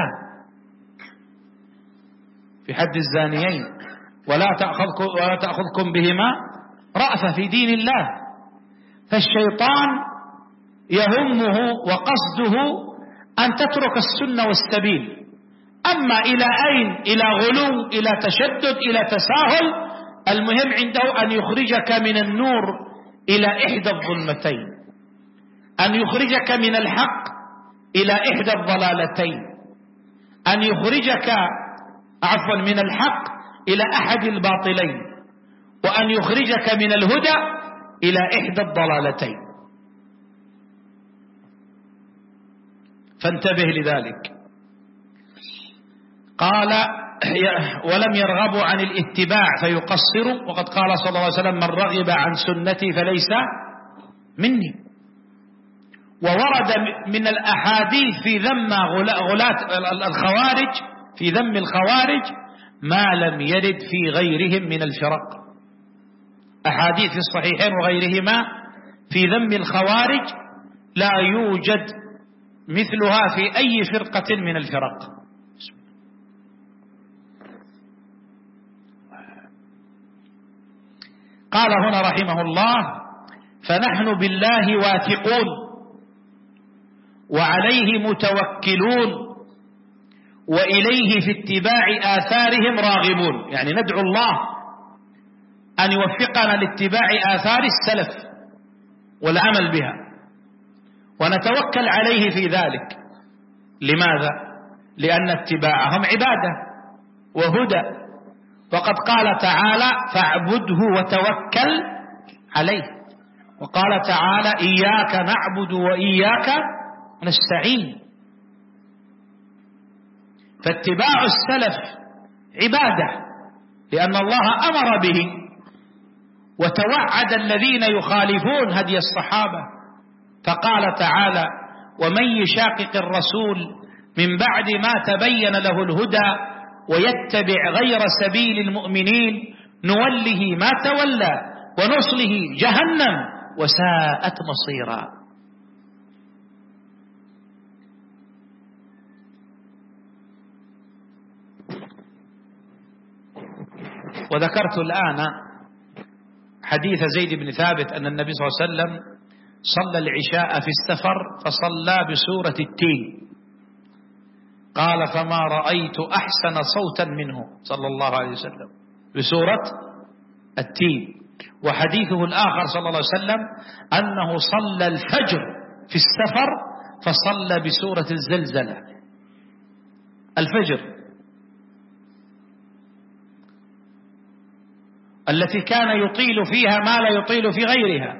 في حد الزانيين، ولا تأخذكم, ولا تأخذكم بهما رأفة في دين الله. فالشيطان يهمه وقصده أن تترك السنة والسبيل، أما إلى أين؟ إلى غلو، إلى تشدد، إلى تساهل. المهم عنده أن يخرجك من النور إلى إحدى الظلمتين، أن يخرجك من الحق إلى إحدى الضلالتين، أن يخرجك عفوا من الحق إلى أحد الباطلين، وأن يخرجك من الهدى إلى إحدى الضلالتين. فانتبه لذلك. قال ولم يرغبوا عن الاتباع فيقصروا، وقد قال صلى الله عليه وسلم من رغب عن سنتي فليس مني. وورد من الأحاديث في ذم غلاة الخوارج، في ذم الخوارج ما لم يرد في غيرهم من الفرق. أحاديث في الصحيحين وغيرهما في ذم الخوارج لا يوجد مثلها في أي فرقة من الفرق. قال هنا رحمه الله فنحن بالله واثقون وعليه متوكلون وإليه في اتباع آثارهم راغبون. يعني ندعو الله أن يوفقنا لاتباع آثار السلف والعمل بها، ونتوكل عليه في ذلك. لماذا؟ لأن اتباعهم عبادة وهدى، وقد قال تعالى فاعبده وتوكل عليه، وقال تعالى إياك نعبد وإياك نستعين. فاتباع السلف عبادة لأن الله أمر به وتوعد الذين يخالفون هدي الصحابة، فقال تعالى ومن يشاقق الرسول من بعد ما تبين له الهدى ويتبع غير سبيل المؤمنين نوله ما تولى ونصله جهنم وساءت مصيرا. وذكرت الآن حديث زيد بن ثابت أن النبي صلى الله عليه وسلم صلى العشاء في السفر فصلى بسورة التين، قال فما رأيت أحسن صوتا منه صلى الله عليه وسلم بسورة التين. وحديثه الآخر صلى الله عليه وسلم أنه صلى الفجر في السفر فصلى بسورة الزلزلة. الفجر التي كان يطيل فيها ما لا يطيل في غيرها،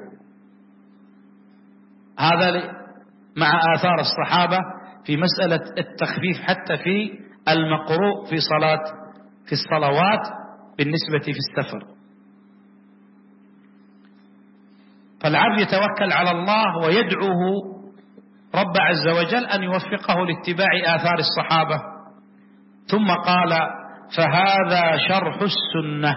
هذا مع آثار الصحابة في مسألة التخفيف حتى في المقروء في صلاة في الصلوات بالنسبة في السفر. فالعبد يتوكل على الله ويدعوه رب عز وجل أن يوفقه لاتباع آثار الصحابة. ثم قال فهذا شرح السنة.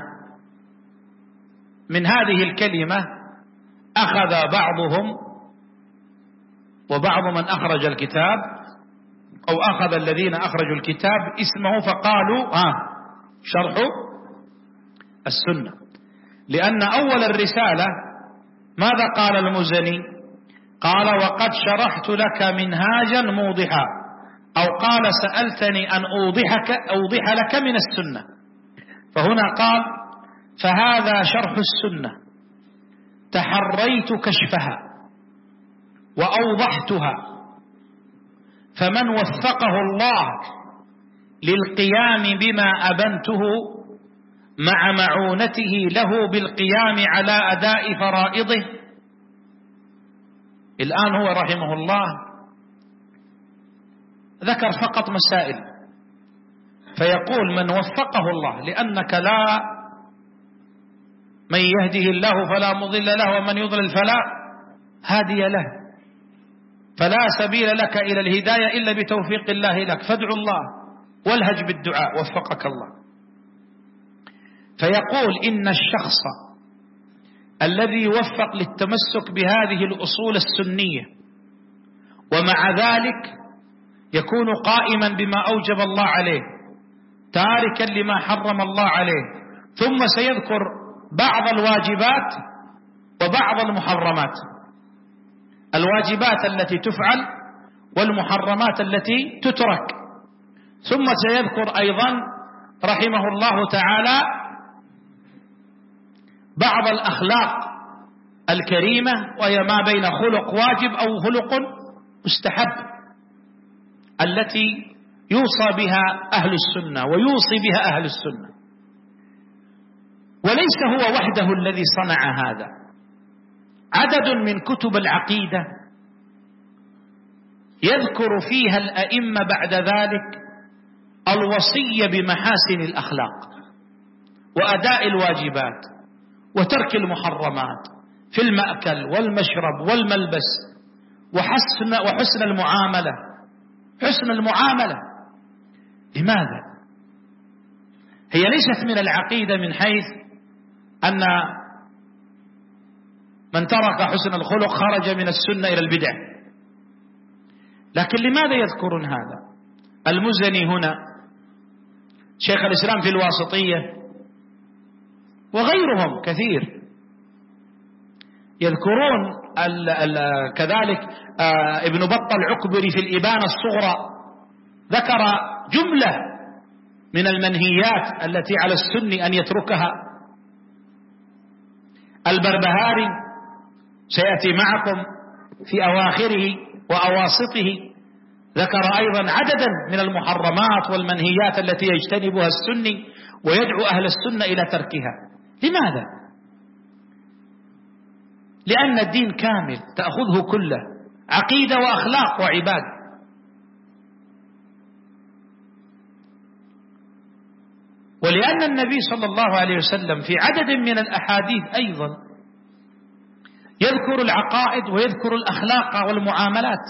من هذه الكلمة أخذ بعضهم وبعض من أخرج الكتاب أو أخذ الذين أخرجوا الكتاب اسمه فقالوا آه شرح السنة، لأن أول الرسالة ماذا قال المزني؟ قال وقد شرحت لك منهاجا موضحا، أو قال سألتني أن أوضحك أوضح لك من السنة. فهنا قال فهذا شرح السنة تحريت كشفها وأوضحتها، فمن وفقه الله للقيام بما أبنته مع معونته له بالقيام على أداء فرائضه. الآن هو رحمه الله ذكر فقط مسائل، فيقول من وفقه الله، لأنك لا من يهده الله فلا مضل له ومن يضلل فلا هادي له، فلا سبيل لك إلى الهداية إلا بتوفيق الله لك، فادعو الله والهج بالدعاء وفقك الله. فيقول إن الشخص الذي يوفق للتمسك بهذه الأصول السنية ومع ذلك يكون قائما بما أوجب الله عليه تاركا لما حرم الله عليه، ثم سيذكر بعض الواجبات وبعض المحرمات، الواجبات التي تفعل والمحرمات التي تترك، ثم سيذكر أيضا رحمه الله تعالى بعض الأخلاق الكريمة، وهي ما بين خلق واجب أو خلق مستحب التي يوصى بها أهل السنة ويوصي بها أهل السنة. وليس هو وحده الذي صنع هذا، عدد من كتب العقيدة يذكر فيها الأئمة بعد ذلك الوصية بمحاسن الأخلاق وأداء الواجبات وترك المحرمات في المأكل والمشرب والملبس، وحسن وحسن المعاملة حسن المعاملة. لماذا؟ هي ليست من العقيدة من حيث أن من ترك حسن الخلق خرج من السنة إلى البدع، لكن لماذا يذكرون هذا؟ المزني هنا، شيخ الإسلام في الواسطية، وغيرهم كثير يذكرون ال ال كذلك آه ابن بطة العكبري في الإبانة الصغرى ذكر جملة من المنهيات التي على السني أن يتركها. البربهاري سيأتي معكم في أواخره وأواسطه ذكر أيضا عددا من المحرمات والمنهيات التي يجتنبها السني ويدعو أهل السنة إلى تركها. لماذا؟ لأن الدين كامل تأخذه كله، عقيدة وأخلاق وعباد. ولأن النبي صلى الله عليه وسلم في عدد من الأحاديث أيضا يذكر العقائد ويذكر الأخلاق والمعاملات.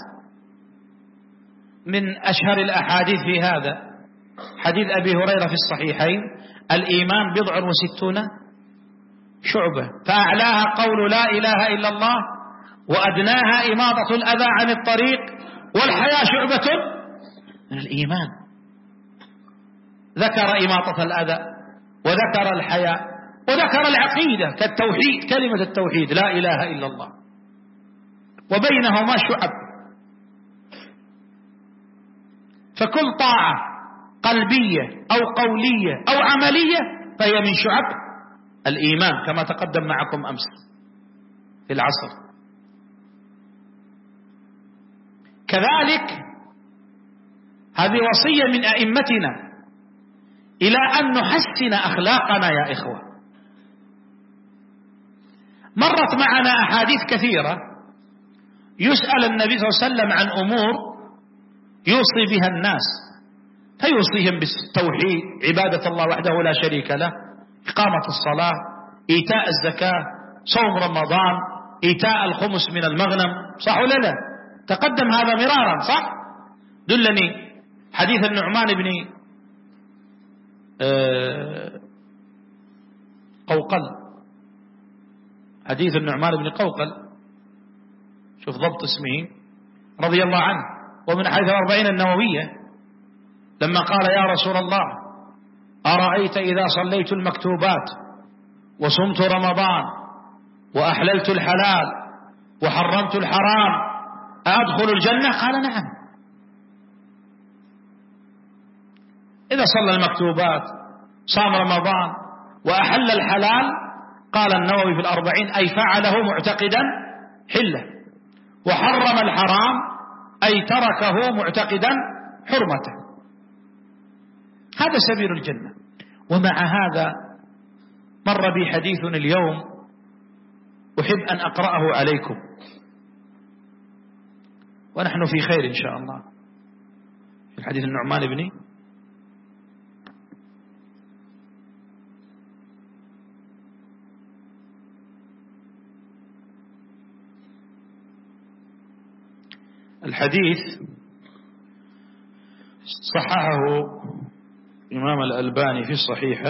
من أشهر الأحاديث في هذا حديث أبي هريرة في الصحيحين: الإيمان بضع وستون شعبة، فأعلاها قول لا إله إلا الله، وأدناها إماطة الأذى عن الطريق، والحياء شعبة من الإيمان. ذكر إماطة الأذى وذكر الحياء وذكر العقيدة كالتوحيد، كلمة التوحيد لا إله إلا الله، وبينهما شعب. فكل طاعة قلبية أو قولية أو عملية فهي من شعب الإيمان، كما تقدم معكم أمس في العصر. كذلك هذه وصية من أئمتنا إلى أن نحسن أخلاقنا يا إخوة. مرت معنا أحاديث كثيرة يسأل النبي صلى الله عليه وسلم عن أمور يوصي بها الناس، فيوصيهم بالتوحيد، عبادة الله وحده لا شريك له، إقامة الصلاة، إيتاء الزكاة، صوم رمضان، إيتاء الخمس من المغنم، صح ولا لا؟ تقدم هذا مرارا، صح؟ دلني حديث النعمان بن قوقل، حديث النعمان بن قوقل، شوف ضبط اسمه رضي الله عنه، ومن حيث الأربعين النووية، لما قال: يا رسول الله، أرأيت إذا صليت المكتوبات وصمت رمضان وأحللت الحلال وحرمت الحرام أدخل الجنة؟ قال نعم. إذا صلى المكتوبات صام رمضان وأحل الحلال، قال النووي في الأربعين، أي فعله معتقدا حله، وحرم الحرام أي تركه معتقدا حرمته. هذا سبيل الجنة. ومع هذا مر بي حديث اليوم أحب أن أقرأه عليكم ونحن في خير إن شاء الله. في الحديث النعمان بن الحديث صححه الإمام الألباني في الصحيحة،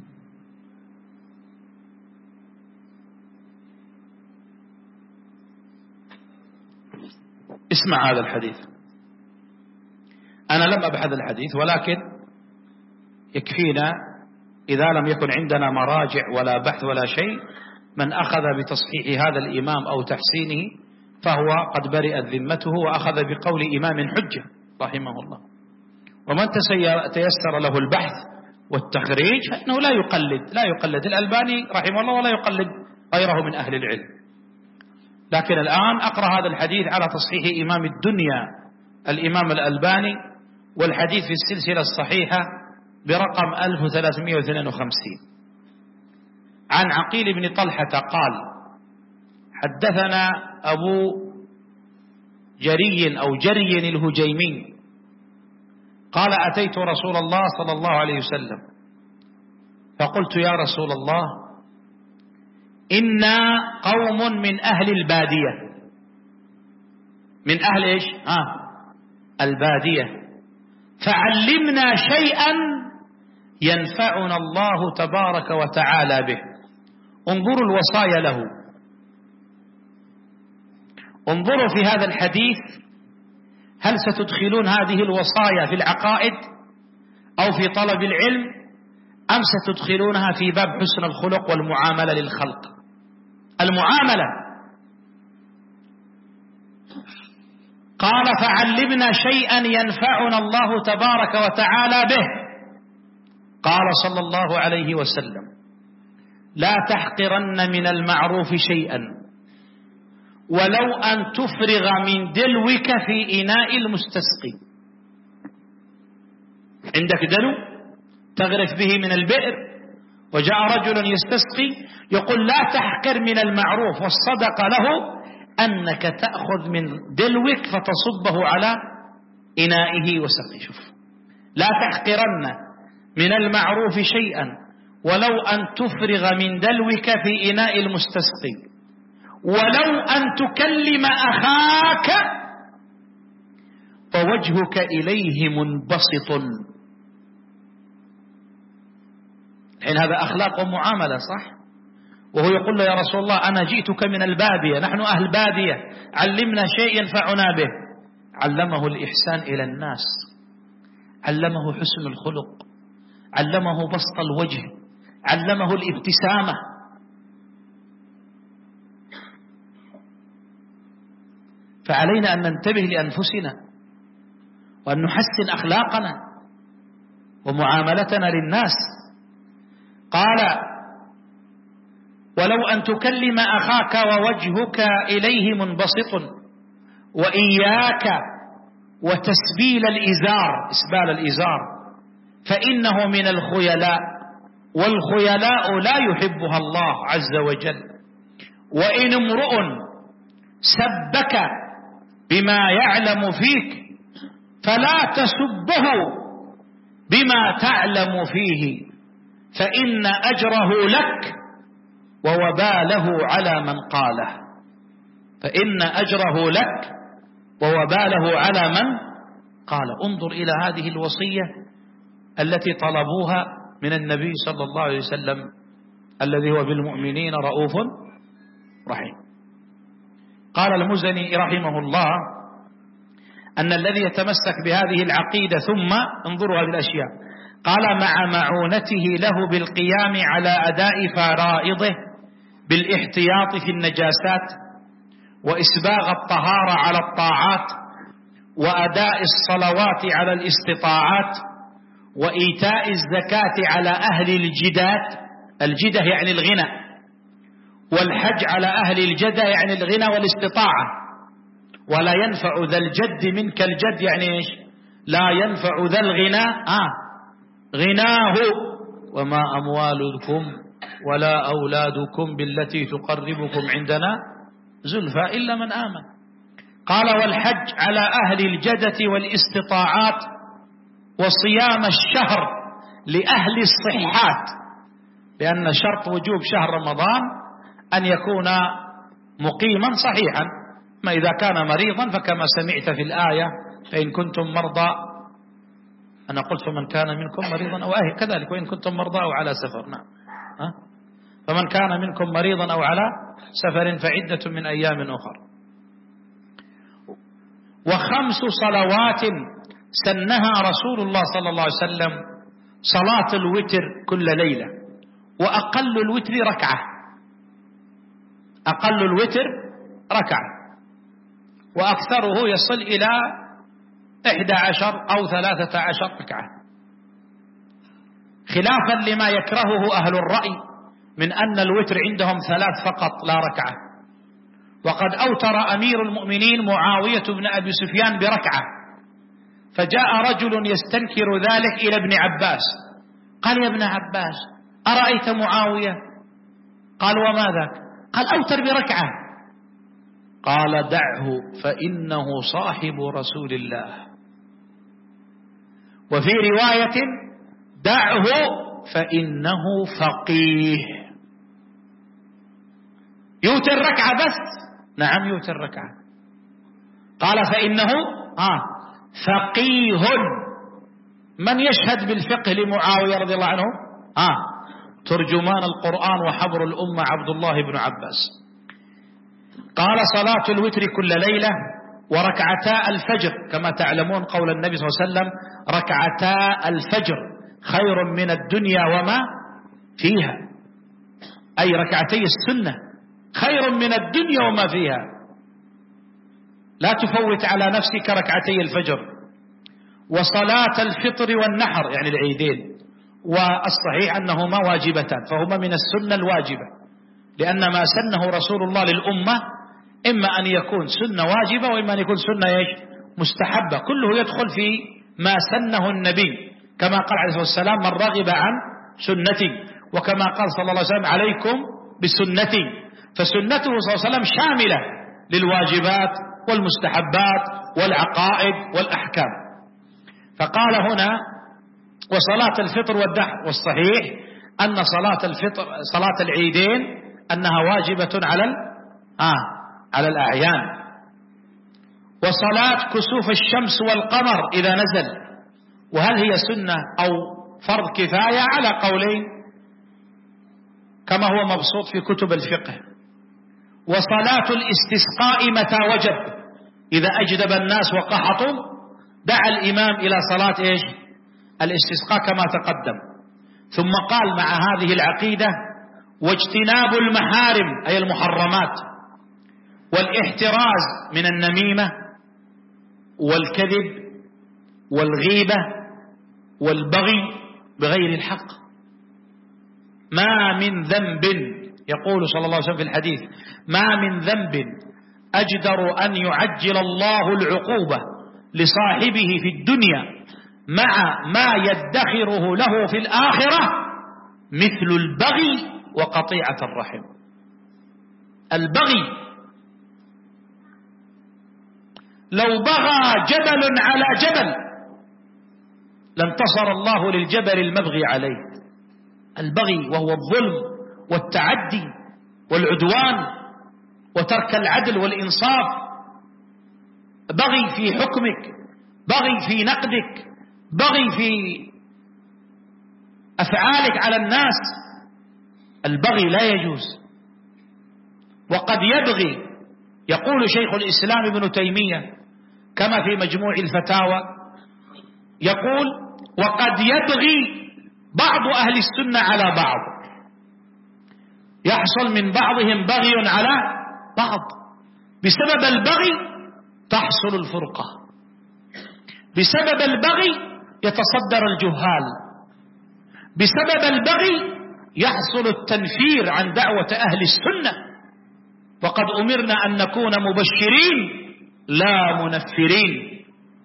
اسمع هذا الحديث. أنا لم أبحث الحديث، ولكن يكفينا إذا لم يكن عندنا مراجع ولا بحث ولا شيء، من أخذ بتصحيح هذا الإمام أو تحسينه فهو قد برئت ذمته وأخذ بقول إمام حجة رحمه الله. ومن تيسر له البحث والتخريج فإنه لا يقلد لا يقلد الألباني رحمه الله ولا يقلد غيره من أهل العلم. لكن الآن أقرأ هذا الحديث على تصحيح إمام الدنيا الإمام الألباني، والحديث في السلسلة الصحيحة برقم ألف وثلاثمائة واثنين وخمسين. عن عقيل بن طلحة قال: حدثنا أبو جري أو جري الهجيمي قال: أتيت رسول الله صلى الله عليه وسلم فقلت: يا رسول الله، إنا قوم من أهل البادية. من أهل إيش؟ آه البادية، فعلمنا شيئا ينفعنا الله تبارك وتعالى به. انظروا الوصايا له، انظروا في هذا الحديث، هل ستدخلون هذه الوصايا في العقائد أو في طلب العلم، أم ستدخلونها في باب حسن الخلق والمعاملة للخلق؟ المعاملة. قال: فعلمنا شيئا ينفعنا الله تبارك وتعالى به. قال صلى الله عليه وسلم: لا تحقرن من المعروف شيئا ولو أن تفرغ من دلوك في إناء المستسقي. عندك دلو تغرف به من البئر، وجاء رجل يستسقي، يقول: لا تحقر من المعروف، والصدق له أنك تأخذ من دلوك فتصبه على إنائه وسقي. شوف، لا تحقرن من المعروف شيئا ولو أن تفرغ من دلوك في إناء المستسقي، ولو أن تكلم أخاك فوجهك إليه منبسط. الحين هذا أخلاق ومعاملة، صح؟ وهو يقول له: يا رسول الله، أنا جئتك من البادية، نحن أهل بادية، علمنا شيء ينفعنا به. علمه الإحسان إلى الناس، علمه حسن الخلق، علمه بسط الوجه، علمه الابتسامة. فعلينا أن ننتبه لأنفسنا وأن نحسن أخلاقنا ومعاملتنا للناس. قال: ولو أن تكلم أخاك ووجهك إليه منبسط، وإياك وتسبيل الإزار، إسبال الإزار، فإنه من الخيلاء، والخيلاء لا يحبها الله عز وجل. وإن امرؤ سبك بما يعلم فيك فلا تسبه بما تعلم فيه، فإن أجره لك ووباله على من قاله. فإن أجره لك ووباله على من قال. انظر إلى هذه الوصية التي طلبوها من النبي صلى الله عليه وسلم الذي هو بالمؤمنين رؤوف رحيم. قال المزني رحمه الله أن الذي يتمسك بهذه العقيدة، ثم انظروا هذه الأشياء، قال مع معونته له بالقيام على أداء فرائضه بالاحتياط في النجاسات وإسباغ الطهارة على الطاعات وأداء الصلوات على الاستطاعات وإيتاء الزكاة على أهل الجدات، الجدة يعني الغنى، والحج على أهل الجدة يعني الغنى والاستطاعة. ولا ينفع ذا الجد منك الجد يعني إيش؟ لا ينفع ذا الغنى آه غناه وما أموالكم ولا أولادكم بالتي تقربكم عندنا زلفى إلا من آمن. قال والحج على أهل الجدة والاستطاعات وصيام الشهر لأهل الصحات، لأن شرط وجوب شهر رمضان أن يكون مقيما صحيحا، ما إذا كان مريضا فكما سمعت في الآية فإن كنتم مرضى، أنا قلت فمن كان منكم مريضا أو أهل كذلك، وإن كنتم مرضى أو على سفر. نعم ها؟ فمن كان منكم مريضا أو على سفر فعدة من أيام أخر. وخمس صلوات سنها رسول الله صلى الله عليه وسلم: صلاة الوتر كل ليلة، وأقل الوتر ركعة، أقل الوتر ركعة، وأكثره يصل إلى إحدى عشر أو ثلاثة عشر ركعة، خلافا لما يكرهه أهل الرأي من أن الوتر عندهم ثلاث فقط لا ركعة. وقد أوتر أمير المؤمنين معاوية بن أبي سفيان بركعة، فجاء رجل يستنكر ذلك إلى ابن عباس، قال: يا ابن عباس أرأيت معاوية؟ قال: وما ذاك؟ قال: أوتر بركعة. قال: دعه فإنه صاحب رسول الله. وفي رواية: دعه فإنه فقيه. يوتر ركعة بس؟ نعم يوتر ركعة. قال: فإنه آه فقيه. من يشهد بالفقه لمعاوية رضي الله عنه؟ آه ترجمان القرآن وحبر الأمة عبد الله بن عباس. قال: صلاة الوتر كل ليلة وركعتا الفجر، كما تعلمون قول النبي صلى الله عليه وسلم: ركعتا الفجر خير من الدنيا وما فيها، أي ركعتي السنة خير من الدنيا وما فيها، لا تفوت على نفسك ركعتي الفجر. وصلاة الفطر والنحر يعني العيدين، والصحيح أنهما واجبتان، فهما من السنة الواجبة، لأن ما سنه رسول الله للأمة إما أن يكون سنة واجبة وإما أن يكون سنة إيش؟ مستحبة، كله يدخل في ما سنه النبي، كما قال عليه الصلاة والسلام: من رغب عن سنتي، وكما قال صلى الله عليه وسلم: عليكم بسنتي. فسنته صلى الله عليه وسلم شاملة للواجبات والمستحبات والعقائد والأحكام. فقال هنا: وصلاة الفطر والدحر. والصحيح أن صلاة الفطر صلاة العيدين أنها واجبة على آه على الأعيان. وصلاة كسوف الشمس والقمر إذا نزل، وهل هي سنة أو فرض كفاية؟ على قولين كما هو مبسوط في كتب الفقه. وصلاة الاستسقاء متى وجب، إذا أجدب الناس وقحطوا دعا الإمام إلى صلاة إيش؟ الاستسقاء كما تقدم. ثم قال مع هذه العقيدة: واجتناب المحارم أي المحرمات، والاحتراز من النميمة والكذب والغيبة والبغي بغير الحق. ما من ذنب، يقول صلى الله عليه وسلم في الحديث: ما من ذنب أجدر أن يعجل الله العقوبة لصاحبه في الدنيا مع ما يدخره له في الآخرة مثل البغي وقطيعة الرحم. البغي، لو بغى جبل على جبل لانتصر الله للجبل المبغي عليه. البغي وهو الظلم والتعدي والعدوان وترك العدل والإنصاف، بغي في حكمك، بغي في نقدك، بغي في أفعالك على الناس. البغي لا يجوز. وقد يبغي، يقول شيخ الإسلام ابن تيمية كما في مجموع الفتاوى، يقول: وقد يبغي بعض أهل السنة على بعض، يحصل من بعضهم بغي على بعض، بسبب البغي تحصل الفرقة، بسبب البغي يتصدر الجهال، بسبب البغي يحصل التنفير عن دعوة أهل السنة. وقد أمرنا أن نكون مبشرين لا منفرين.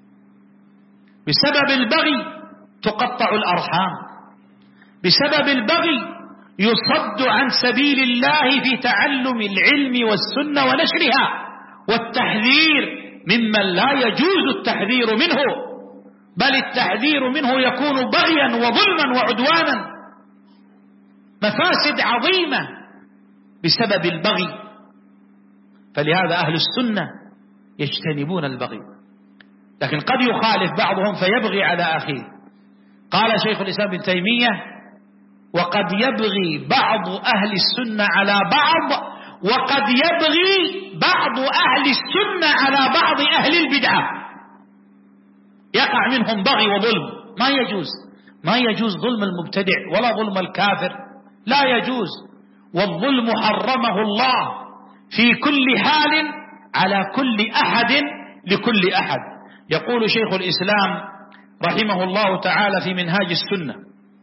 بسبب البغي تقطع الأرحام، بسبب البغي يصد عن سبيل الله في تعلم العلم والسنة ونشرها والتحذير ممن لا يجوز التحذير منه، بل التحذير منه يكون بغيا وظلما وعدوانا، مفاسد عظيمة بسبب البغي. فلهذا أهل السنة يجتنبون البغي، لكن قد يخالف بعضهم فيبغي على أخيه. قال شيخ الإسلام ابن تيمية: وقد يبغي بعض أهل السنة على بعض، وقد يبغي بعض أهل السنة على بعض أهل البدعة، يقع منهم بغي وظلم. ما يجوز، ما يجوز ظلم المبتدع ولا ظلم الكافر، لا يجوز. والظلم حرمه الله في كل حال على كل أحد لكل أحد. يقول شيخ الإسلام رحمه الله تعالى في منهاج السنة،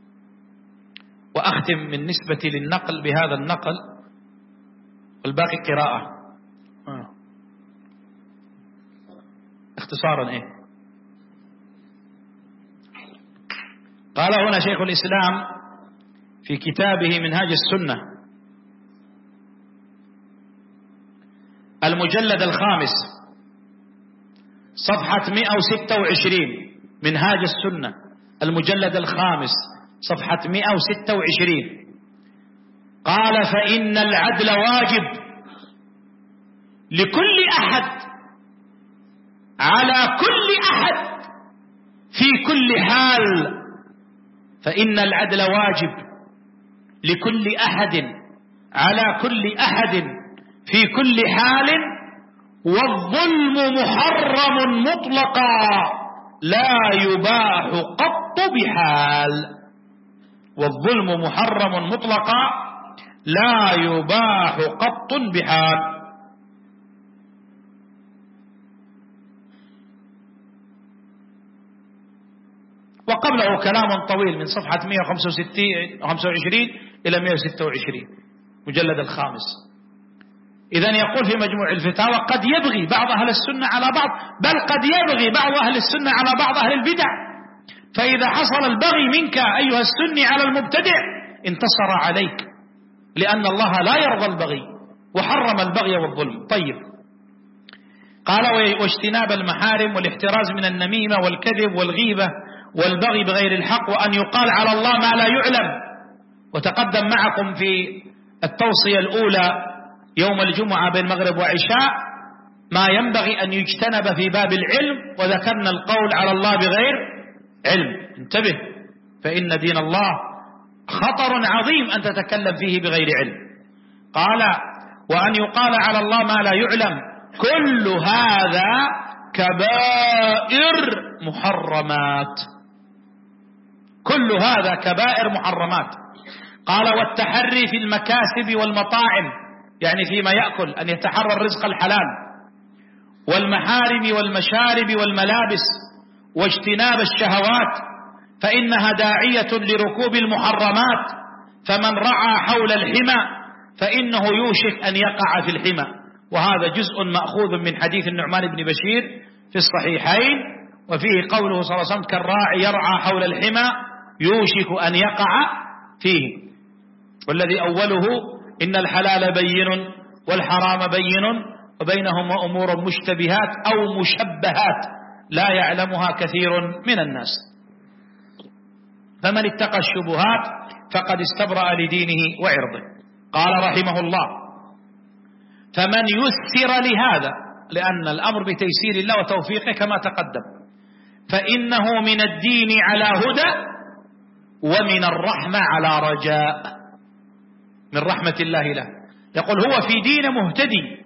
وأختم من نسبة للنقل بهذا النقل والباقي قراءة آه. اختصارا إيه؟ قال هنا شيخ الإسلام في كتابه منهاج السنة المجلد الخامس صفحة مئة وستة وعشرين، منهاج السنة المجلد الخامس صفحة مئة وستة وعشرين، قال: فإن العدل واجب لكل أحد على كل أحد في كل حال. فإن العدل واجب لكل أحد على كل أحد في كل حال، والظلم محرم مطلقا لا يباح قط بحال. والظلم محرم مطلقا لا يباح قط بحال. وقبله كلام طويل من صفحة مئة وخمسة وعشرين إلى مئة وستة وعشرين مجلد الخامس. إذن يقول في مجموع الفتاوى: قد يبغي بعض أهل السنة على بعض، بل قد يبغي بعض أهل السنة على بعض أهل البدع. فإذا حصل البغي منك أيها السني على المبتدع انتصر عليك، لأن الله لا يرضى البغي وحرم البغي والظلم. طيب، قال: واجتناب المحارم والاحتراز من النميمة والكذب والغيبة والبغي بغير الحق، وأن يقال على الله ما لا يعلم. وتقدم معكم في التوصية الأولى يوم الجمعة بين المغرب وعشاء ما ينبغي أن يجتنب في باب العلم، وذكرنا القول على الله بغير علم. انتبه، فإن دين الله خطر عظيم أن تتكلم فيه بغير علم. قال: وأن يقال على الله ما لا يعلم، كل هذا كبائر محرمات، كل هذا كبائر محرمات. قال: والتحري في المكاسب والمطاعم، يعني فيما يأكل أن يتحرى الرزق الحلال، والمحارم والمشارب والملابس، واجتناب الشهوات، فإنها داعية لركوب المحرمات. فمن رعى حول الحمى فإنه يوشك أن يقع في الحمى. وهذا جزء مأخوذ من حديث النعمان بن بشير في الصحيحين، وفيه قوله صلى الله عليه وسلم: كالراعي يرعى حول الحمى يوشك أن يقع فيه. والذي أوله: إن الحلال بين والحرام بين وبينهما أمور مشتبهات أو مشبهات لا يعلمها كثير من الناس. فمن اتقى الشبهات فقد استبرأ لدينه وعرضه. قال رحمه الله: فمن يسر لهذا، لأن الأمر بتيسير الله وتوفيقه كما تقدم، فإنه من الدين على هدى ومن الرحمة على رجاء، من رحمة الله له. يقول هو في دين مهتدي،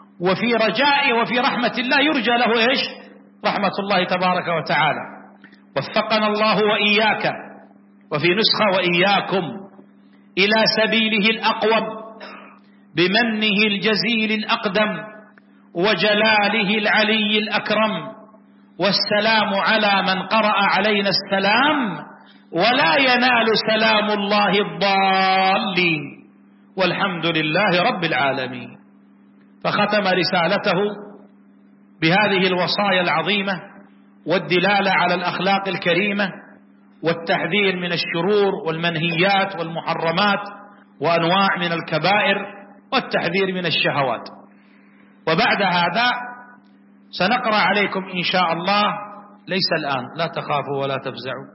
وفي رجاء وفي رحمة الله يرجى له إيش؟ رحمة الله تبارك وتعالى. وفقنا الله وإياك، وفي نسخة وإياكم، إلى سبيله الأقوم بمنه الجزيل الأقدم وجلاله العلي الأكرم. والسلام على من قرأ علينا السلام، ولا ينال سلام الله الضالين، والحمد لله رب العالمين. فختم رسالته بهذه الوصايا العظيمة والدلالة على الأخلاق الكريمة والتحذير من الشرور والمنهيات والمحرمات وأنواع من الكبائر والتحذير من الشهوات. وبعد هذا سنقرأ عليكم إن شاء الله، ليس الآن، لا تخافوا ولا تفزعوا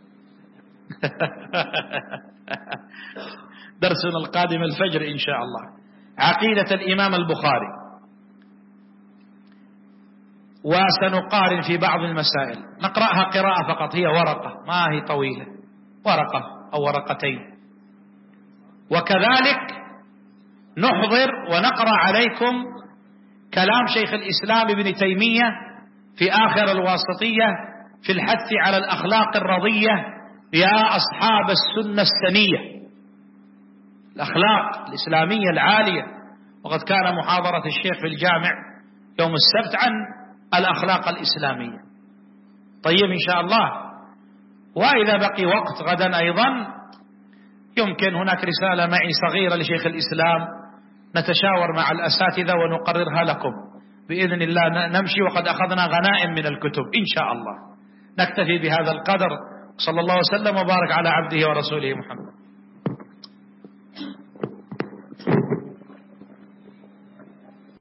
درسنا القادم الفجر إن شاء الله، عقيدة الإمام البخاري. وسنقارن في بعض المسائل، نقرأها قراءة فقط، هي ورقة ما هي طويلة، ورقة أو ورقتين. وكذلك نحضر ونقرأ عليكم كلام شيخ الإسلام ابن تيمية في آخر الواسطية في الحث على الأخلاق الرضية يا أصحاب السنة السنية، الأخلاق الإسلامية العالية. وقد كان محاضرة الشيخ في الجامع يوم السبت عن الأخلاق الإسلامية. طيب إن شاء الله. وإذا بقي وقت غدا أيضا يمكن هناك رسالة معي صغيرة لشيخ الإسلام نتشاور مع الأساتذة ونقررها لكم بإذن الله، نمشي وقد أخذنا غنائم من الكتب إن شاء الله. نكتفي بهذا القدر. صلى الله وسلم وبارك على عبده ورسوله محمد.